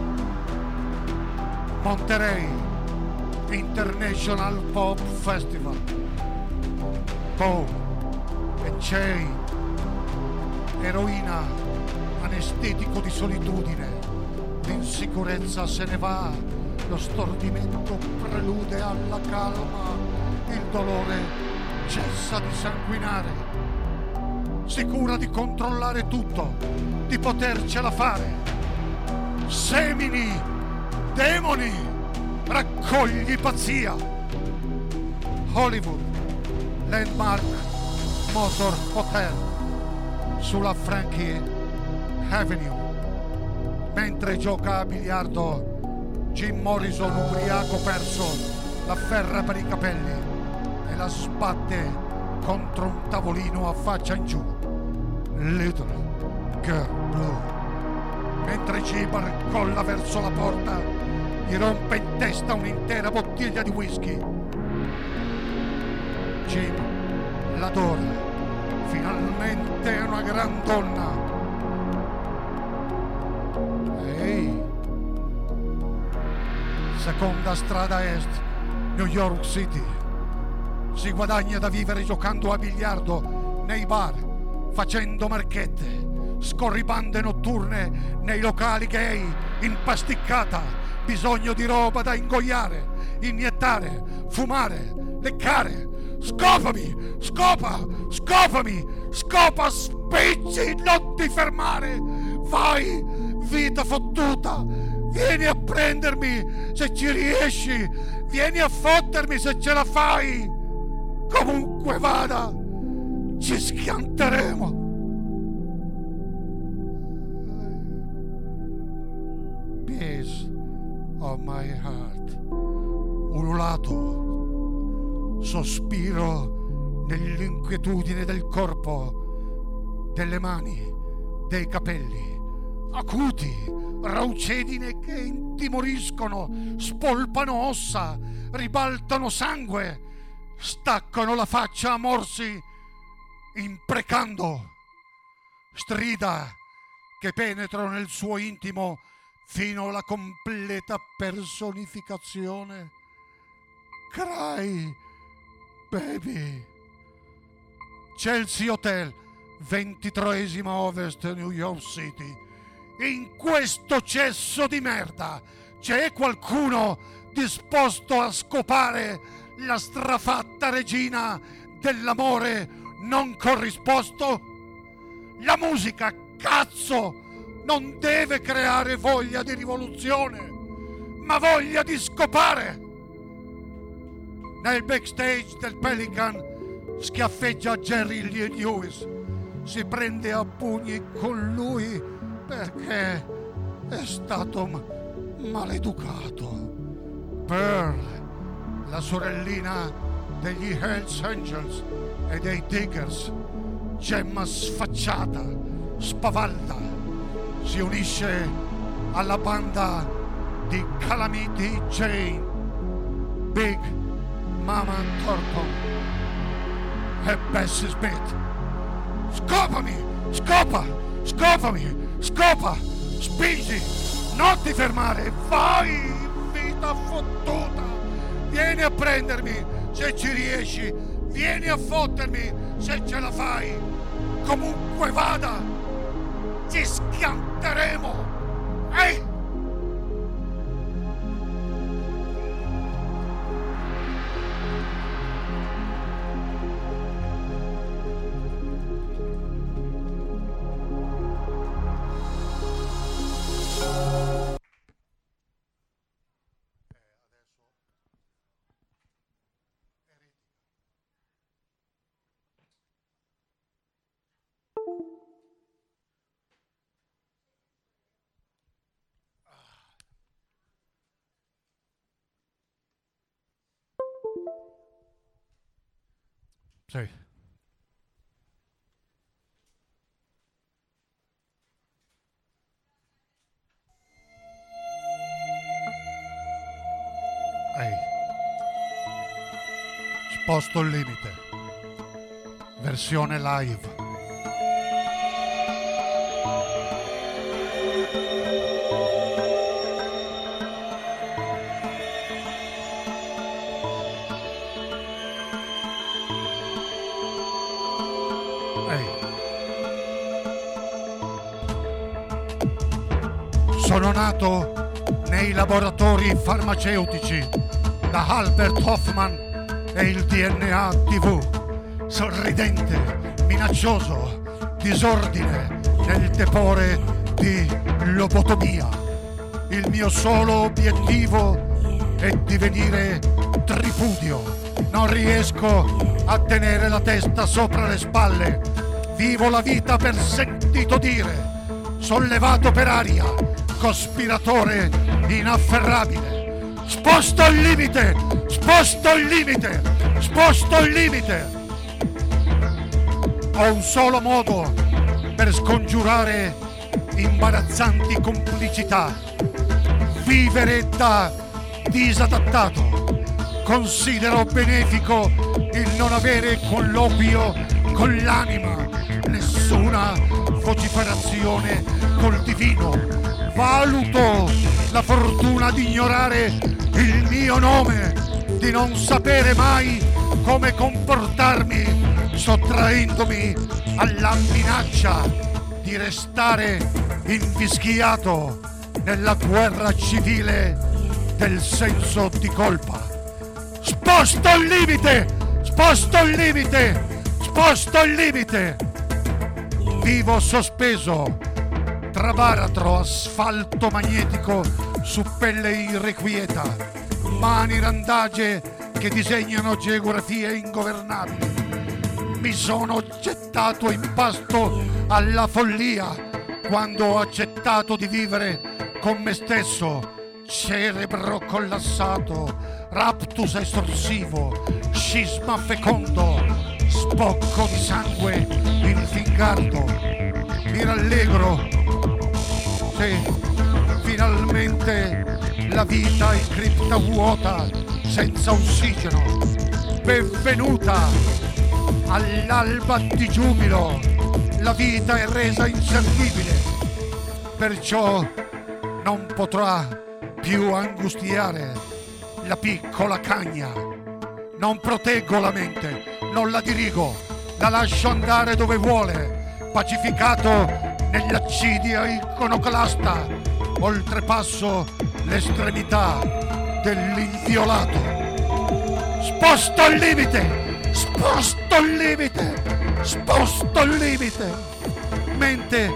Monterey International Pop Festival. Poe e Chain, eroina, anestetico di solitudine, l'insicurezza se ne va, lo stordimento prelude alla calma, il dolore cessa di sanguinare, sicura di controllare tutto, di potercela fare. Semini, demoni, raccogli pazzia. Hollywood, Landmark Motor Hotel, sulla Frankie Avenue. Mentre gioca a biliardo, Jim Morrison, ubriaco perso, l'afferra per i capelli e la sbatte contro un tavolino a faccia in giù. Little Girl Blue. Mentre Jim arcolla verso la porta, gli rompe in testa un'intera bottiglia di whisky. Jim l'adora, finalmente è una gran donna. Ehi, seconda strada est, New York City. Si guadagna da vivere giocando a biliardo nei bar, facendo marchette, scorribande notturne nei locali gay, impasticcata, bisogno di roba da ingoiare, iniettare, fumare, leccare. Scopami, scopa, scopami, scopa, spicci, non ti fermare. Vai, vita fottuta, vieni a prendermi se ci riesci, vieni a fottermi se ce la fai. Comunque vada, ci schianteremo. Peace of my heart. Ululato, sospiro nell'inquietudine del corpo, delle mani, dei capelli, acuti, raucedine che intimoriscono, spolpano ossa, ribaltano sangue, staccano la faccia a morsi, imprecando, strida che penetrano nel suo intimo fino alla completa personificazione. Cry, baby. Chelsea Hotel, 23esima Ovest, New York City. In questo cesso di merda c'è qualcuno disposto a scopare la strafatta regina dell'amore non corrisposto? La musica, cazzo, non deve creare voglia di rivoluzione, ma voglia di scopare. Nel backstage del Pelican schiaffeggia Jerry Lee Lewis, si prende a pugni con lui perché è stato maleducato. Pearl, la sorellina degli Hells Angels e dei Diggers, gemma sfacciata, spavalda, si unisce alla banda di Calamity Jane, Big Mama Thornton e Bessie Smith. Scopami, scopa, spingi, non ti fermare, vai, vita fottuta, vieni a prendermi se ci riesci, vieni a fottermi se ce la fai, comunque vada, ci schianteremo, ehi! Sì. Ehi. Sposto il limite. Versione live. Sono nato nei laboratori farmaceutici da Albert Hoffman e il DNA TV, sorridente, minaccioso, disordine nel tepore di lobotomia. Il mio solo obiettivo è divenire tripudio. Non riesco a tenere la testa sopra le spalle. Vivo la vita per sentito dire, sollevato per aria, cospiratore inafferrabile. Sposto il limite, sposto il limite, sposto il limite. Ho un solo modo per scongiurare imbarazzanti complicità: vivere da disadattato. Considero benefico il non avere colloquio con l'anima, nessuna vociferazione col divino. Valuto la fortuna di ignorare il mio nome, di non sapere mai come comportarmi, sottraendomi alla minaccia di restare invischiato nella guerra civile del senso di colpa. Sposto il limite! Sposto il limite! Sposto il limite! Vivo sospeso tra baratro, asfalto magnetico su pelle irrequieta, mani randagee che disegnano geografie ingovernabili. Mi sono gettato in pasto alla follia quando ho accettato di vivere con me stesso. Cerebro collassato, raptus estorsivo, scisma fecondo, spocco di sangue infingardo. Mi rallegro, sì, finalmente la vita è cripta vuota, senza ossigeno. Benvenuta all'alba di giubilo, la vita è resa inservibile, perciò non potrà più angustiare la piccola cagna. Non proteggo la mente, non la dirigo, la lascio andare dove vuole, pacificato nell'accidia iconoclasta, oltrepasso l'estremità dell'inviolato. Sposto il limite, sposto il limite, sposto il limite. Mente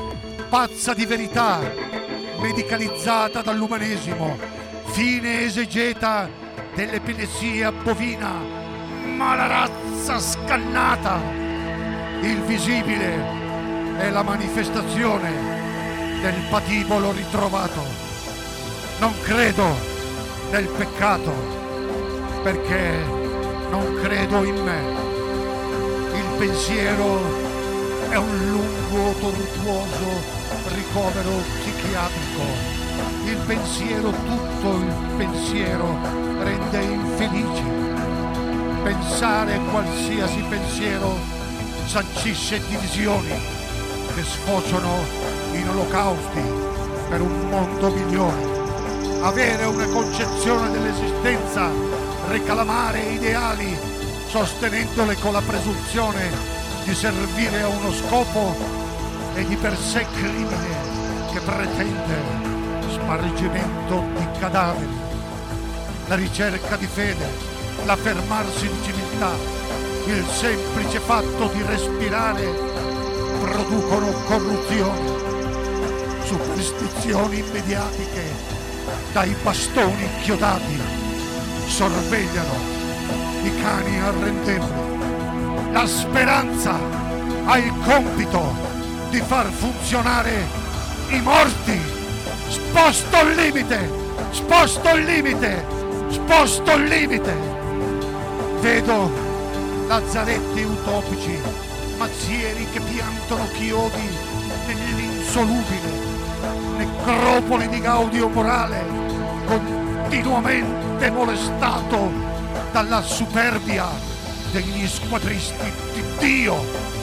pazza di verità, medicalizzata dall'umanesimo, fine esegeta dell'epilessia bovina, ma la razza scannata. Il visibile è la manifestazione del patibolo ritrovato. Non credo nel peccato, perché non credo in me. Il pensiero è un lungo, tortuoso ricovero psichiatrico. Il pensiero, tutto il pensiero, rende infelici. Pensare qualsiasi pensiero sancisce divisioni che sfociano in olocausti per un mondo migliore. Avere una concezione dell'esistenza, reclamare ideali, sostenendole con la presunzione di servire a uno scopo, è di per sé crimine che pretende spargimento di cadaveri. La ricerca di fede, l'affermarsi di civiltà, il semplice fatto di respirare producono corruzione. Superstizioni mediatiche dai bastoni chiodati sorvegliano i cani arrendevoli. La speranza ha il compito di far funzionare i morti. Sposto il limite, sposto il limite, sposto il limite. Vedo lazzaretti utopici, mazzieri che piantano chiodi nell'insolubile, necropoli di gaudio morale, continuamente molestato dalla superbia degli squadristi di Dio.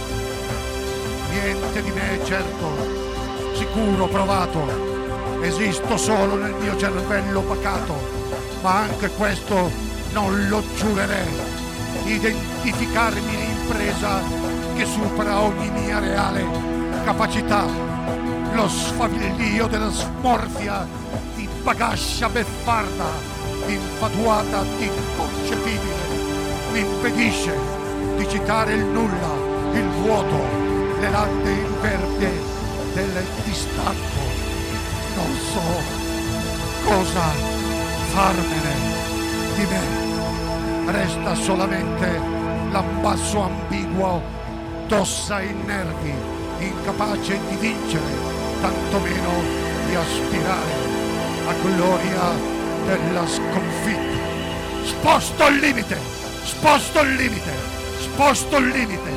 Niente di me, certo, sicuro, provato. Esisto solo nel mio cervello pacato, ma anche questo non lo giurerei. Identificarmi è impresa che supera ogni mia reale capacità. Lo sfavillio della smorfia di bagascia beffarda, infatuata di inconcepibile, mi impedisce di citare il nulla, il vuoto, le lande inverde del distacco. Non so cosa farmene di me. Resta solamente l'ambasso ambiguo d'ossa e nervi, incapace di vincere, tantomeno di aspirare a gloria della sconfitta. Sposto il limite, sposto il limite, sposto il limite.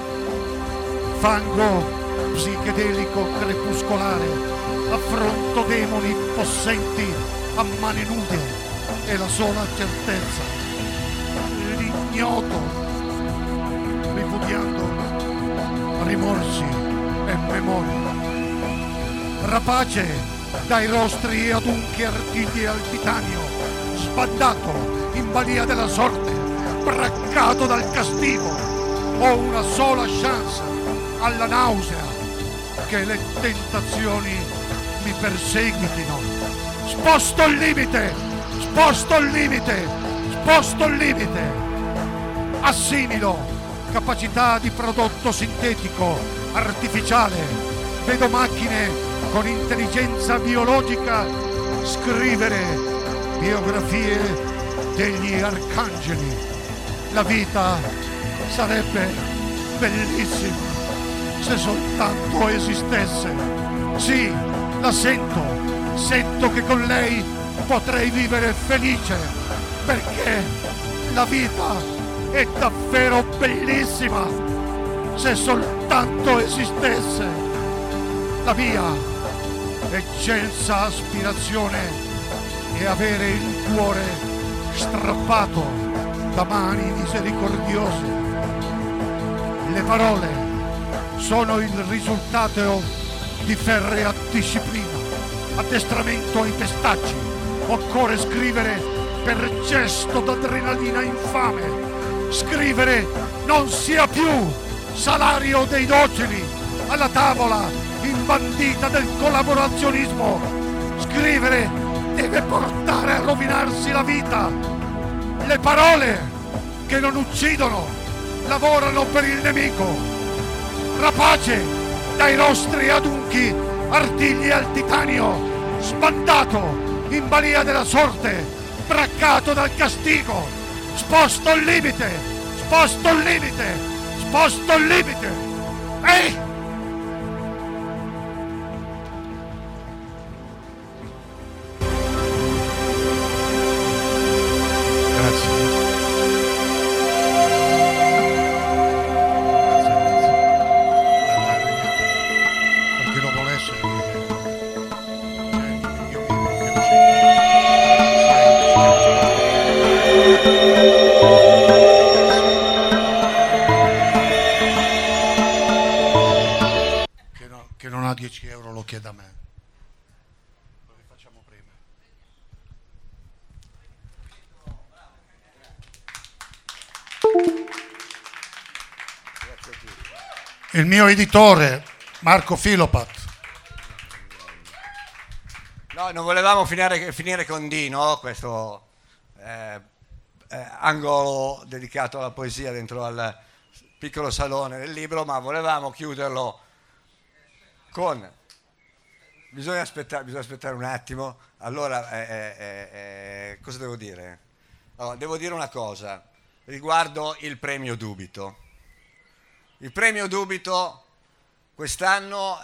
Fango psichedelico crepuscolare, affronto demoni possenti a mani nude e la sola certezza, l'ignoto, ripudiando rimorsi e memoria. Rapace dai rostri adunchi artigli al titanio, sbandato in balia della sorte, braccato dal castigo, ho una sola chance alla nausea, che le tentazioni mi perseguitino. Sposto il limite, sposto il limite, sposto il limite. Assimilo capacità di prodotto sintetico, artificiale. Vedo macchine con intelligenza biologica scrivere biografie degli arcangeli. La vita sarebbe bellissima se soltanto esistesse. Sì, la sento che con lei potrei vivere felice, perché la vita è davvero bellissima se soltanto esistesse. La mia eccelsa aspirazione è avere il cuore strappato da mani misericordiose. Le parole sono il risultato di ferrea disciplina, addestramento ai pestacci. Occorre scrivere per gesto d'adrenalina infame. Scrivere non sia più salario dei docili alla tavola imbandita del collaborazionismo. Scrivere deve portare a rovinarsi la vita. Le parole che non uccidono lavorano per il nemico. Rapace dai rostri adunchi artigli al titanio, sbandato in balia della sorte, braccato dal castigo, sposto il limite, sposto il limite, sposto il limite. Ehi! Che non ha 10 euro lo chiede a me. Lo rifacciamo prima. Il mio editore Marco Filopat. No, non volevamo finire con Dino, questo angolo dedicato alla poesia dentro al piccolo salone del libro, ma volevamo chiuderlo con... Bisogna aspettare un attimo. Allora, cosa devo dire? Allora, devo dire una cosa riguardo il premio Dubito. Il premio Dubito quest'anno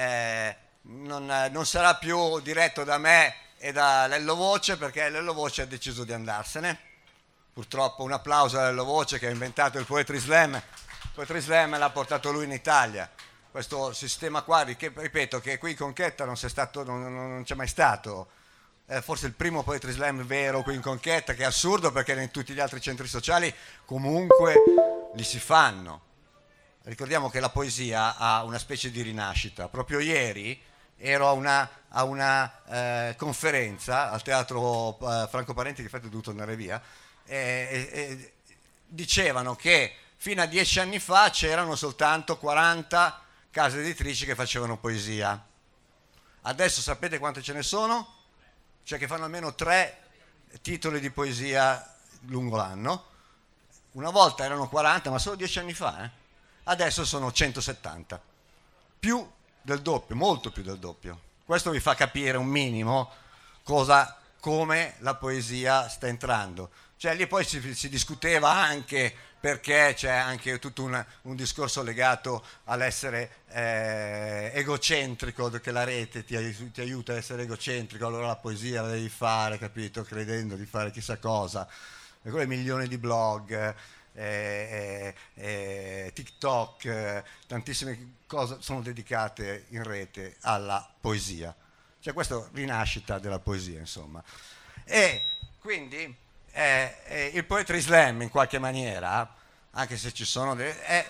non sarà più diretto da me e da Lello Voce, perché Lello Voce ha deciso di andarsene. Purtroppo un applauso a Lello Voce, che ha inventato il Poetry Slam. Il Poetry Slam l'ha portato lui in Italia. Questo sistema qua, che ripeto, che qui in Conchetta non c'è mai stato. È forse il primo Poetry Slam vero qui in Conchetta, che è assurdo perché in tutti gli altri centri sociali comunque li si fanno. Ricordiamo che la poesia ha una specie di rinascita. Proprio ieri ero a una conferenza al teatro Franco Parenti, che infatti ho dovuto andare via, e dicevano che fino a 10 anni fa c'erano soltanto 40 case editrici che facevano poesia. Adesso sapete quante ce ne sono? Cioè che fanno almeno 3 titoli di poesia lungo l'anno. Una volta erano 40, ma solo 10 anni fa, Adesso sono 170. Più del doppio, molto più del doppio. Questo vi fa capire un minimo come la poesia sta entrando. Cioè lì poi si discuteva anche, perché c'è anche tutto un discorso legato all'essere egocentrico, che la rete ti aiuta a essere egocentrico, allora la poesia la devi fare, capito? Credendo di fare chissà cosa. E quelle milioni di blog, TikTok, tantissime cose sono dedicate in rete alla poesia. Cioè questa rinascita della poesia, insomma. E quindi il Poetry Slam in qualche maniera, anche se ci sono è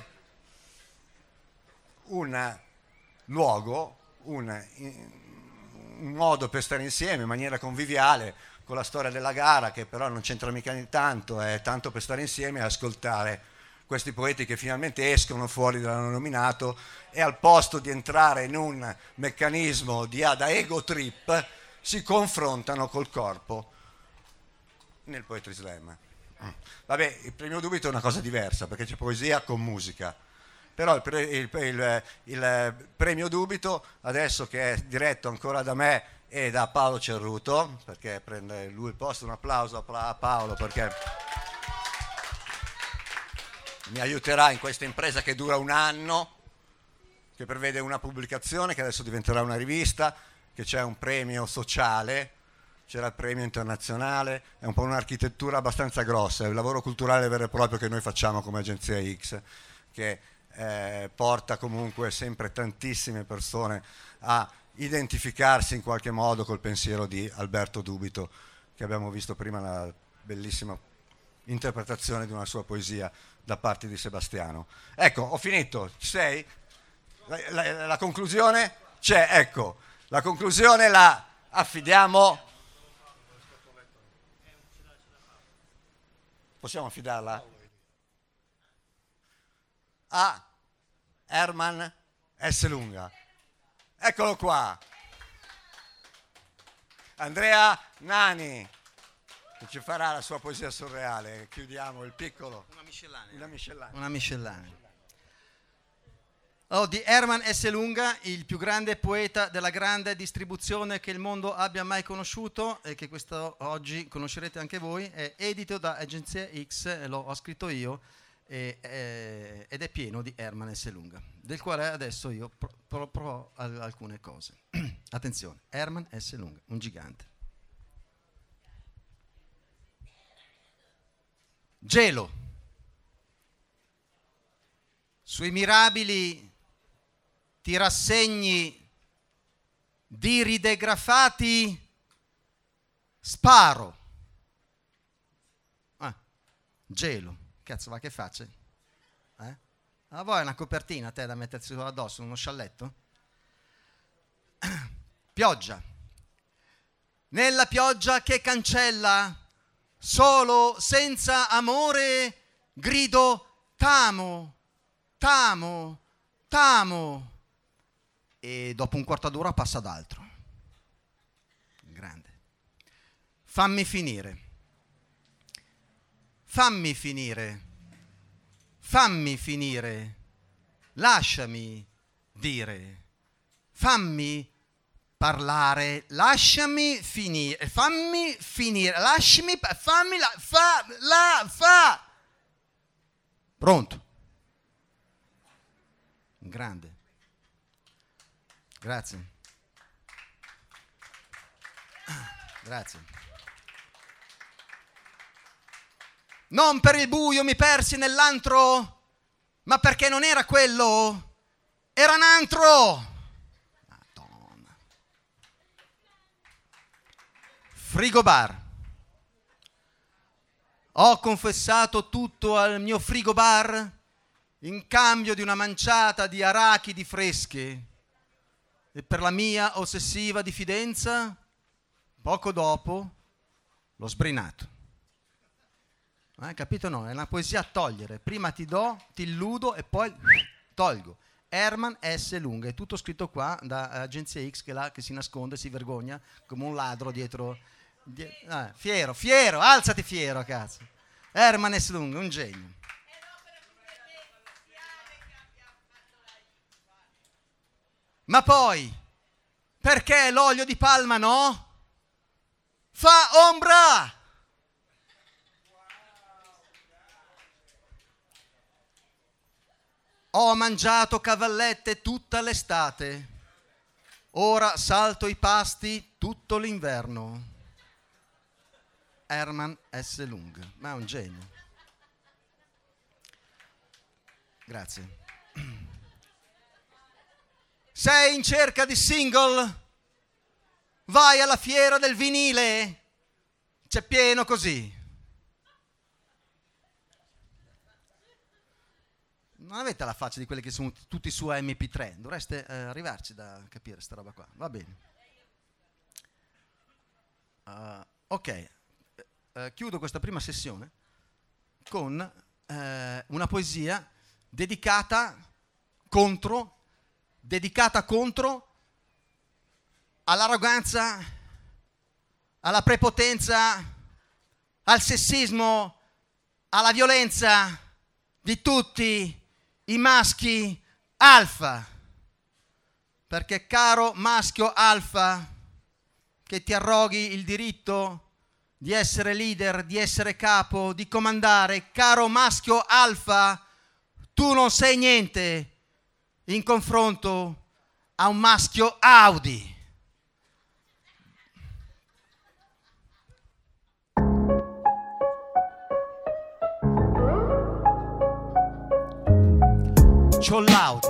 un luogo, un modo per stare insieme in maniera conviviale, con la storia della gara, che però non c'entra mica tanto, è tanto per stare insieme e ascoltare questi poeti che finalmente escono fuori dall'anonimato e al posto di entrare in un meccanismo da ego trip si confrontano col corpo nel Poetry Slam. Vabbè, il premio Dubito è una cosa diversa, perché c'è poesia con musica, però il premio Dubito, adesso che è diretto ancora da me e da Paolo Cerruto, perché prende lui il posto, un applauso a Paolo, perché mi aiuterà in questa impresa che dura un anno, che prevede una pubblicazione, che adesso diventerà una rivista, che c'è un premio sociale, c'era il premio internazionale, è un po' un'architettura abbastanza grossa, è il lavoro culturale vero e proprio che noi facciamo come Agenzia X, che porta comunque sempre tantissime persone a identificarsi in qualche modo col pensiero di Alberto Dubito, che abbiamo visto prima, la bellissima interpretazione di una sua poesia da parte di Sebastiano. Ecco, ho finito, ci sei? La conclusione c'è, ecco, la conclusione la affidiamo. Possiamo affidarla? A Herman S. Lunga. Eccolo qua. Andrea Nani, che ci farà la sua poesia surreale. Chiudiamo il piccolo. Una miscellanea. Una miscellanea. Di Herman S. Lunga, il più grande poeta della grande distribuzione che il mondo abbia mai conosciuto e che questo oggi conoscerete anche voi, è edito da Agenzia X, ho scritto io, ed è pieno di Herman S. Lunga, del quale adesso io provo alcune cose. Attenzione, Herman S. Lunga, un gigante. Gelo. Sui mirabili ti rassegni d'iride grafati, sparo. Gelo. Cazzo, va che faccia? Ma vuoi una copertina a te da mettersi addosso, uno scialletto? Pioggia. Nella pioggia che cancella, solo, senza amore, grido t'amo, t'amo, t'amo. E dopo un quarto d'ora passa ad altro. Grande. Fammi finire. Fammi finire. Fammi finire. Lasciami dire. Fammi parlare. Lasciami finire. Fammi finire. Lasciami. Fammi fa. Pronto. Grande. Grazie. Grazie. Non per il buio mi persi nell'antro, ma perché non era quello, era un altro. Madonna. Frigobar. Ho confessato tutto al mio frigobar in cambio di una manciata di arachidi fresche. E per la mia ossessiva diffidenza, poco dopo, l'ho sbrinato. Capito? No, è una poesia a togliere. Prima ti do, ti illudo e poi tolgo. Herman S. Lunga, è tutto scritto qua da Agenzia X, che è là che si nasconde, si vergogna come un ladro dietro. Fiero, alzati fiero, cazzo. Herman S. Lunga, un genio. Ma poi, perché l'olio di palma no? Fa ombra! Ho mangiato cavallette tutta l'estate, ora salto i pasti tutto l'inverno. Herman S. Lunga, ma è un genio. Grazie. Sei in cerca di single? Vai alla fiera del vinile, c'è pieno così. Non avete la faccia di quelli che sono tutti su MP3, dovreste arrivarci da capire sta roba qua. Va bene. Ok, chiudo questa prima sessione con una poesia dedicata contro all'arroganza, alla prepotenza, al sessismo, alla violenza di tutti i maschi alfa. Perché, caro maschio alfa, che ti arroghi il diritto di essere leader, di essere capo, di comandare, caro maschio alfa, tu non sei niente in confronto a un maschio Audi. C'ho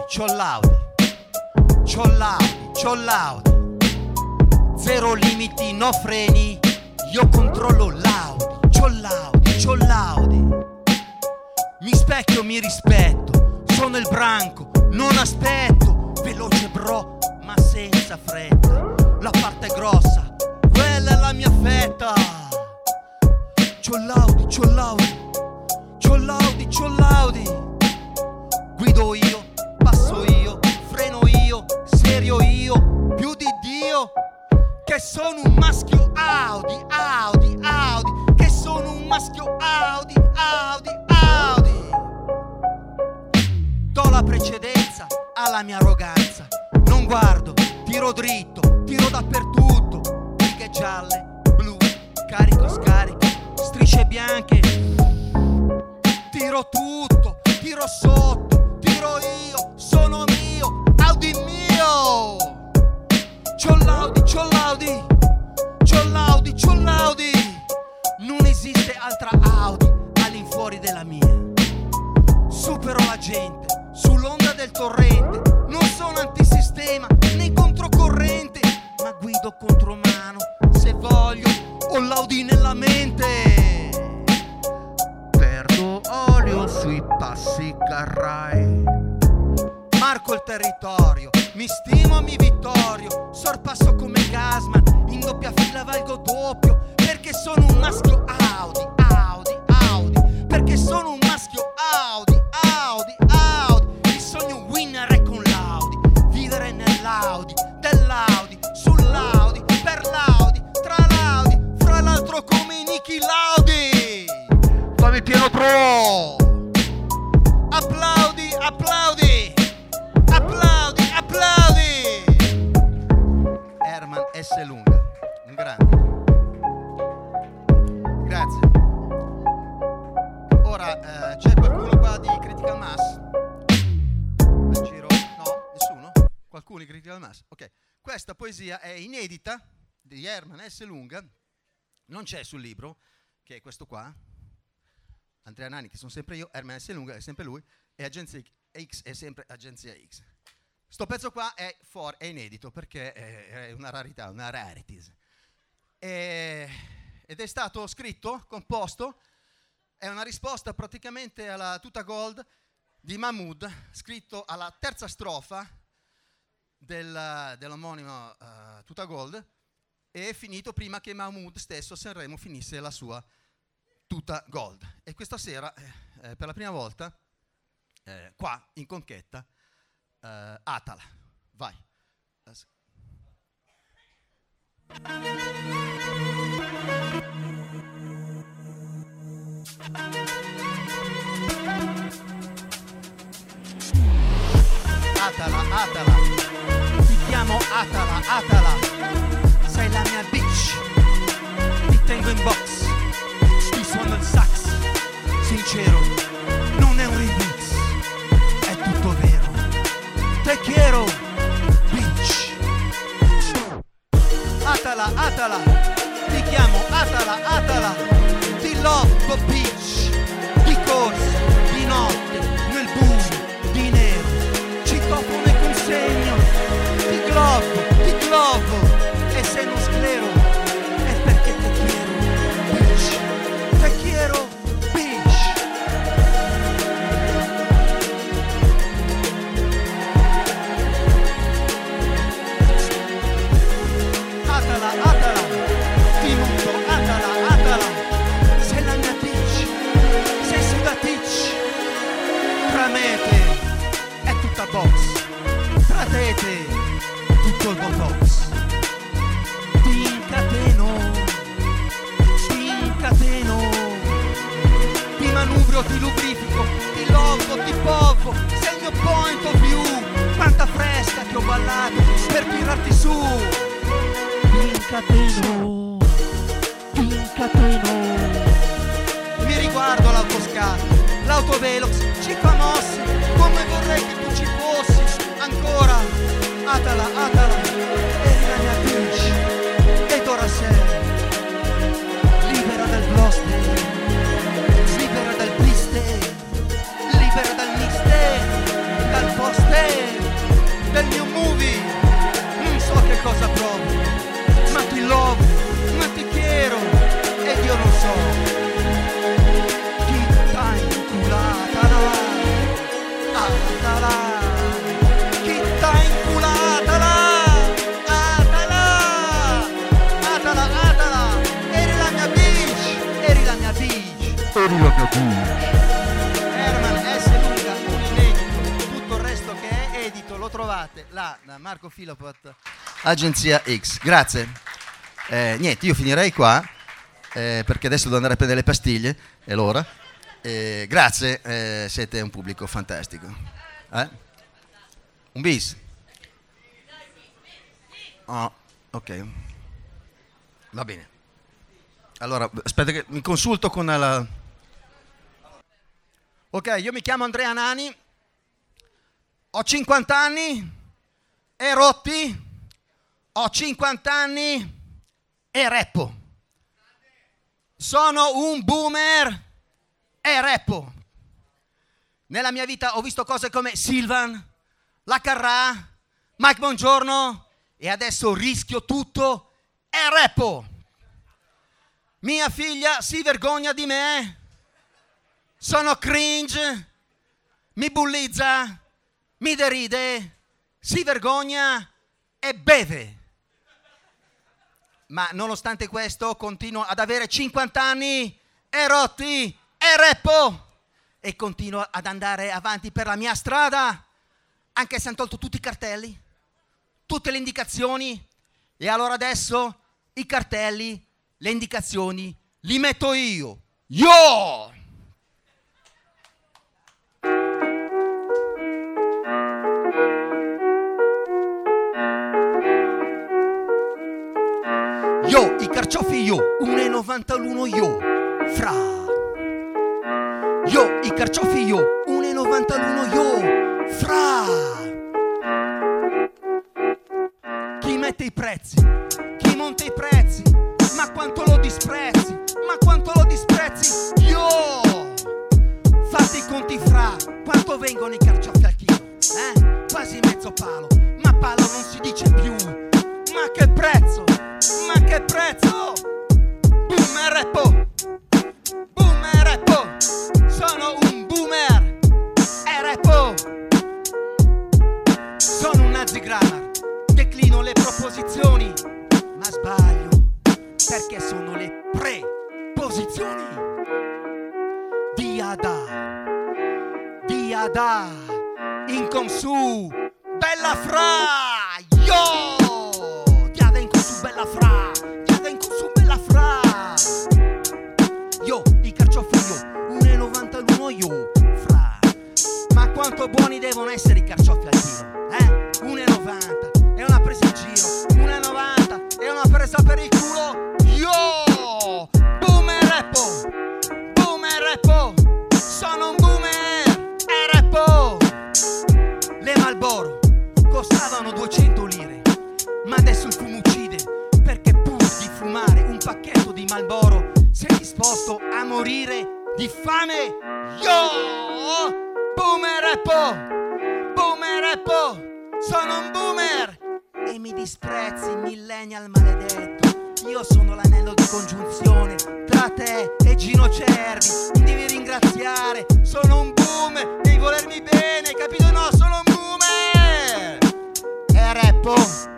l'Audi, zero limiti, no freni, io controllo l'Audi, c'ho l'Audi, mi specchio, mi rispetto, sono il branco, non aspetto, veloce bro, ma senza fretta, la parte grossa, quella è la mia fetta, c'ho l'Audi, guido io, passo io, freno io, serio io, più di Dio, che sono un maschio Audi, che sono un maschio Audi. Do la precedenza alla la mia arroganza. Non guardo, tiro dritto, tiro dappertutto. Righe gialle, blu, carico, scarico, strisce bianche. Tiro tutto, tiro sotto, tiro io, sono mio, Audi mio. C'ho l'Audi, c'ho l'Audi, c'ho l'Audi, c'ho l'Audi. Non esiste altra Audi all'infuori della mia. Supero la gente sull'onda del torrente. Non sono antisistema né controcorrente, ma guido contromano. Se voglio ho l'Audi nella mente. Perdo olio sui passi carrai. Marco il territorio, mi stimo, mi vittorio. Sorpasso come Gasman, in doppia fila valgo doppio. Perché sono un maschio Audi, Audi, Audi. Perché sono un maschio Audi, Audi, Audi. Il sogno winner è con l'Audi. Vivere nell'Audi, dell'Audi, sull'Audi, per l'Audi, tra l'Audi. Fra l'altro come Niki Laudi. Fammi pieno tro. Applaudi, applaudi. Applaudi, applaudi. Herman S. Lunga, un grande. Grazie. Ora c'è qualcuno qua di Critical Mass? Al giro? No? Nessuno? Qualcuno di Critical Mass? Ok. Questa poesia è inedita di Herman S. Lunga, non c'è sul libro, che è questo qua. Andrea Nani, che sono sempre io, Herman S. Lunga è sempre lui, e Agenzia X è sempre Agenzia X. Sto pezzo qua è inedito perché è una rarità, una rarities. Ed è stato scritto, composto, è una risposta praticamente alla Tuta Gold di Mahmood, scritto alla terza strofa dell'omonimo Tuta Gold, e è finito prima che Mahmood stesso a Sanremo finisse la sua Tuta Gold. E questa sera, per la prima volta, qua in Conchetta, Atala, vai. Atala, Atala, ti chiamo Atala, Atala, sei la mia bitch, ti tengo in box, ti suono il sax, sincero, non è un remix, è tutto vero, te quiero, bitch. Atala, Atala, ti chiamo Atala, Atala, ti love, bitch, di corsa, di notte, nel buio, di nero, citofono e consegno, ti globo, e se non sclero, è perché te quiero, bitch, te quiero, bitch. Atala, Atala, ti monto, Atala, Atala, sei la mia bitch, sei sudaticci, tra me e te è tutta box, tra te e te tutto il botox. Ti incateno, ti manubrio, ti lubrifico, ti logo, ti povo, sei il mio point of view, quanta fresca ti ho ballato per tirarti su. Ti incateno, mi riguardo l'autoscatto, l'autovelox ci fa mosse, come vorrei che tu ci fossi, ancora, Atala, Atala, eri la mia bitch, ed ora sei libera dal bluster, libera dal blister, libera dal mixtape, dal poster, del mio movie, non so che cosa provo, ma ti love, ma ti quiero, ed io non so chi t'ha inculata là, Atala, chi t'ha inculata là, Atala, Atala, Atala, eri la mia bitch, eri la mia bitch, eri la mia bitch. Herman S. Lunga, un inedito, tutto il resto che è edito lo trovate là da Marco Filopot, Agenzia X. Grazie. Niente, io finirei qua perché adesso devo andare a prendere le pastiglie, è l'ora. Grazie, siete un pubblico fantastico. Un bis. Ah, ok. Va bene. Allora, aspetta che mi consulto con la... Ok, io mi chiamo Andrea Nani, ho 50 anni e rotti, ho 50 anni e rappo. Sono un boomer e rappo. Nella mia vita ho visto cose come Silvan, La Carrà, Mike Bongiorno e adesso rischio tutto e rappo. Mia figlia si vergogna di me, sono cringe, mi bullizza, mi deride, si vergogna e beve. Ma nonostante questo continuo ad avere 50 anni e rotti e rappo e continuo ad andare avanti per la mia strada anche se hanno tolto tutti i cartelli, tutte le indicazioni e allora adesso i cartelli, le indicazioni li metto io. Io! Io, i carciofi io, 1,91 io, fra. Io, i carciofi io, 1,91 io, fra. Chi mette i prezzi, chi monta i prezzi, ma quanto lo disprezzi, ma quanto lo disprezzi. Io, fate i conti fra, quanto vengono i carciofi al chilo, quasi mezzo palo, ma palo non si dice più, ma che prezzo. Ma che prezzo! Boomer rappo! Boomer rappo! Sono un boomer e rappo! Sono un nazi grammar, declino le proposizioni, ma sbaglio perché sono le preposizioni. Diada, inconsu, bella fra! Yo! Bella fra, su bella fra. Io, i carciofi io, 1,91 io, fra. Ma quanto buoni devono essere i carciofi al chilo, 1,90, è una presa in giro, 1,90, è una presa per il culo. Io, boomer rappo, sono un boomer e rappo. Le Marlboro costavano 200 lire, ma adesso il fumo uccide, perché pur di fumare un pacchetto di Marlboro sei disposto a morire di fame. Io, boomer rappo, sono un boomer e mi disprezzi, millennial maledetto. Io sono l'anello di congiunzione tra te e Gino Cervi, mi devi ringraziare, sono un boomer, devi volermi bene, capito? No, sono un boomer e rappo.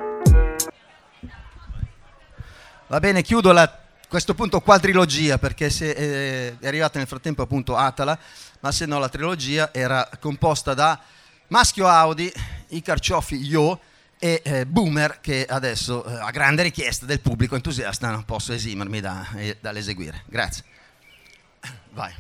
Va bene, chiudo a questo punto quadrilogia perché è arrivata nel frattempo appunto Atala, ma se no la trilogia era composta da Maschio Audi, i carciofi Io e Boomer che adesso a grande richiesta del pubblico entusiasta non posso esimermi dall'eseguire. Grazie. Vai.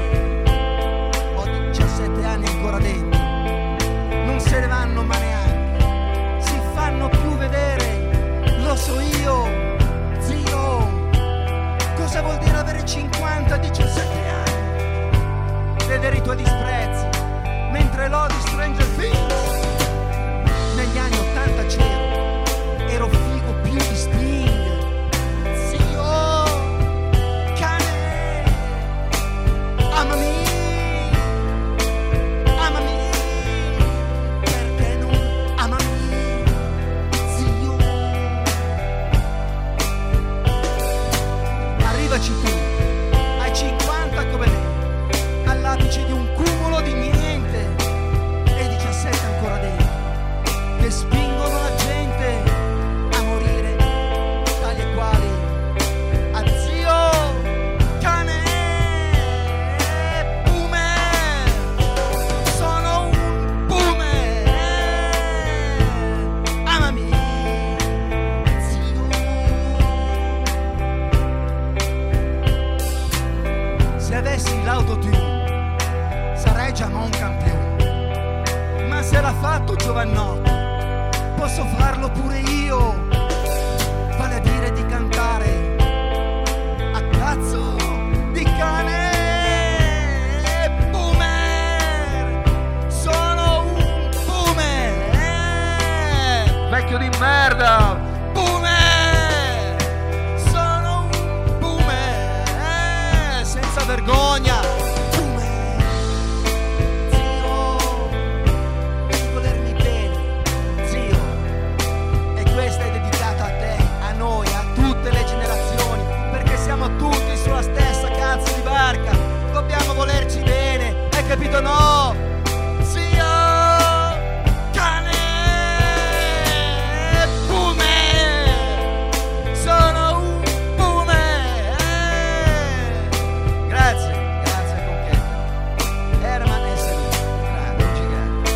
Se ne vanno ma neanche l'ha fatto Giovannotto, posso farlo pure io, vale a dire di cantare a cazzo di cane. Boomer, sono un boomer, Vecchio di merda! boomer, sono un boomer, senza vergogna. Boomer, zio, devi volermi bene, zio, e questa è dedicata a te, a noi, a tutte le generazioni, perché siamo tutti sulla stessa cazzo di barca, dobbiamo volerci bene, hai capito no? Zio, cane, boomer, sono un boomer. Grazie, grazie Conchetta. Herman è seduto, grande, un gigante.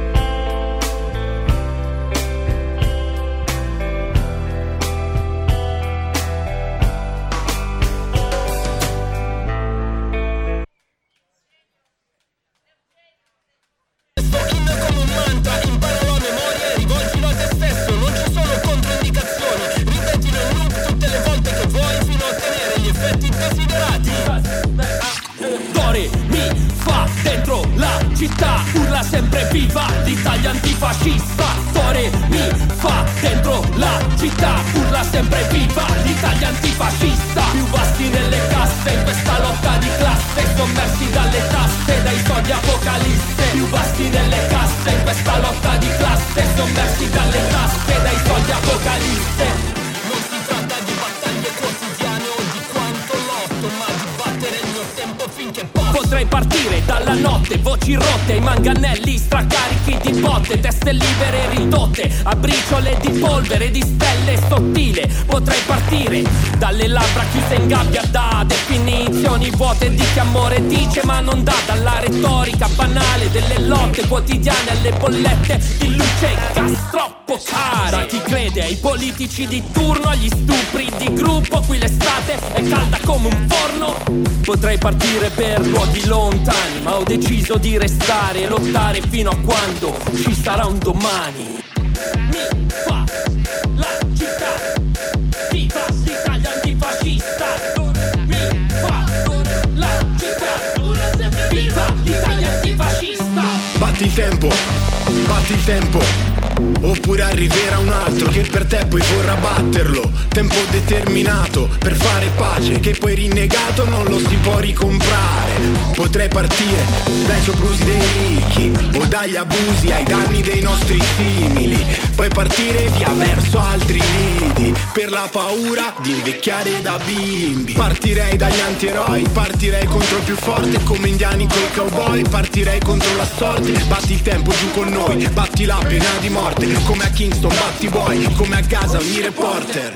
Dore mi fa dentro la città, urla sempre viva l'Italia antifascista. Dore mi fa dentro la città, urla sempre viva l'Italia antifascista. Più vasti nelle casse in questa lotta di classe, sommersi dalle tasse, dai soldi apocalisse. Più vasti nelle casse in questa lotta di classe, sommersi dalle tasse, dai soldi apocalisse. Non si tratta di battaglie quotidiane o di quanto lotto, ma di battere il mio tempo finché posso. Potrei partire dalla notte, voci rotte, ai manganelli stracarichi di botte, teste libere ridotte, a briciole di polvere, di stelle sottile. Potrei partire dalle labbra chiuse in gabbia, da definizioni vuote di che amore dice ma non dà, dalla retorica banale delle lotte quotidiane alle bollette di luce e gas troppo care. Da chi crede ai politici di turno, agli stupri di gruppo, qui l'estate è calda come un forno. Potrei partire per luoghi lontani, ma ho deciso di restare e lottare fino a quando ci sarà un domani. Mi fa la città, viva l'Italia antifascista. Mi fa la città, viva l'Italia antifascista. Batti il tempo, oppure arriverà un altro che per te poi vorrà batterlo. Tempo determinato per fare pace, che poi rinnegato non lo si può ricomprare. Potrei partire dai soprusi dei ricchi o dagli abusi ai danni dei nostri simili, poi partire via verso altri lidi per la paura di invecchiare da bimbi. Partirei dagli antieroi, partirei contro il più forte come indiani coi cowboy, partirei contro la sorte. Batti il tempo giù con noi, batti la pena di morte, come a Kingston batti boy, come a Gaza ogni reporter.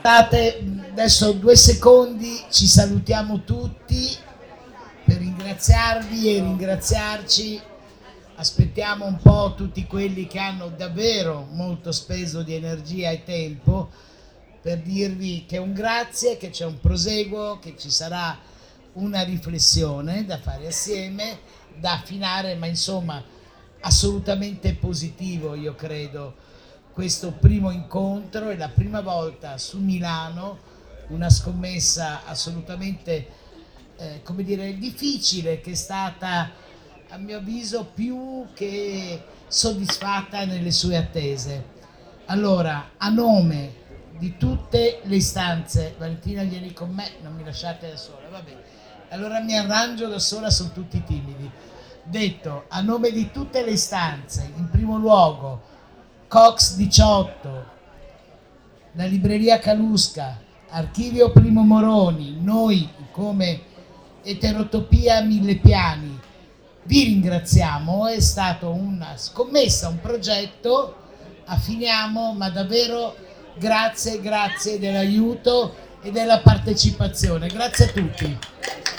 Adesso 2 secondi, ci salutiamo tutti per ringraziarvi e ringraziarci. Aspettiamo un po' tutti quelli che hanno davvero molto speso di energia e tempo per dirvi che un grazie, che c'è un proseguo, che ci sarà una riflessione da fare assieme, da affinare, ma insomma assolutamente positivo, io credo, questo primo incontro. È la prima volta su Milano, una scommessa assolutamente come dire difficile, che è stata a mio avviso più che soddisfatta nelle sue attese. Allora, a nome di tutte le istanze, Valentina vieni con me, non mi lasciate da sola, va bene, allora mi arrangio da sola, sono tutti timidi. Detto, a nome di tutte le istanze, in primo luogo Cox 18, la libreria Calusca, Archivio Primo Moroni, noi come Eterotopia Mille Piani, vi ringraziamo. È stato una scommessa, un progetto, affiniamo, ma davvero grazie dell'aiuto e della partecipazione. Grazie a tutti.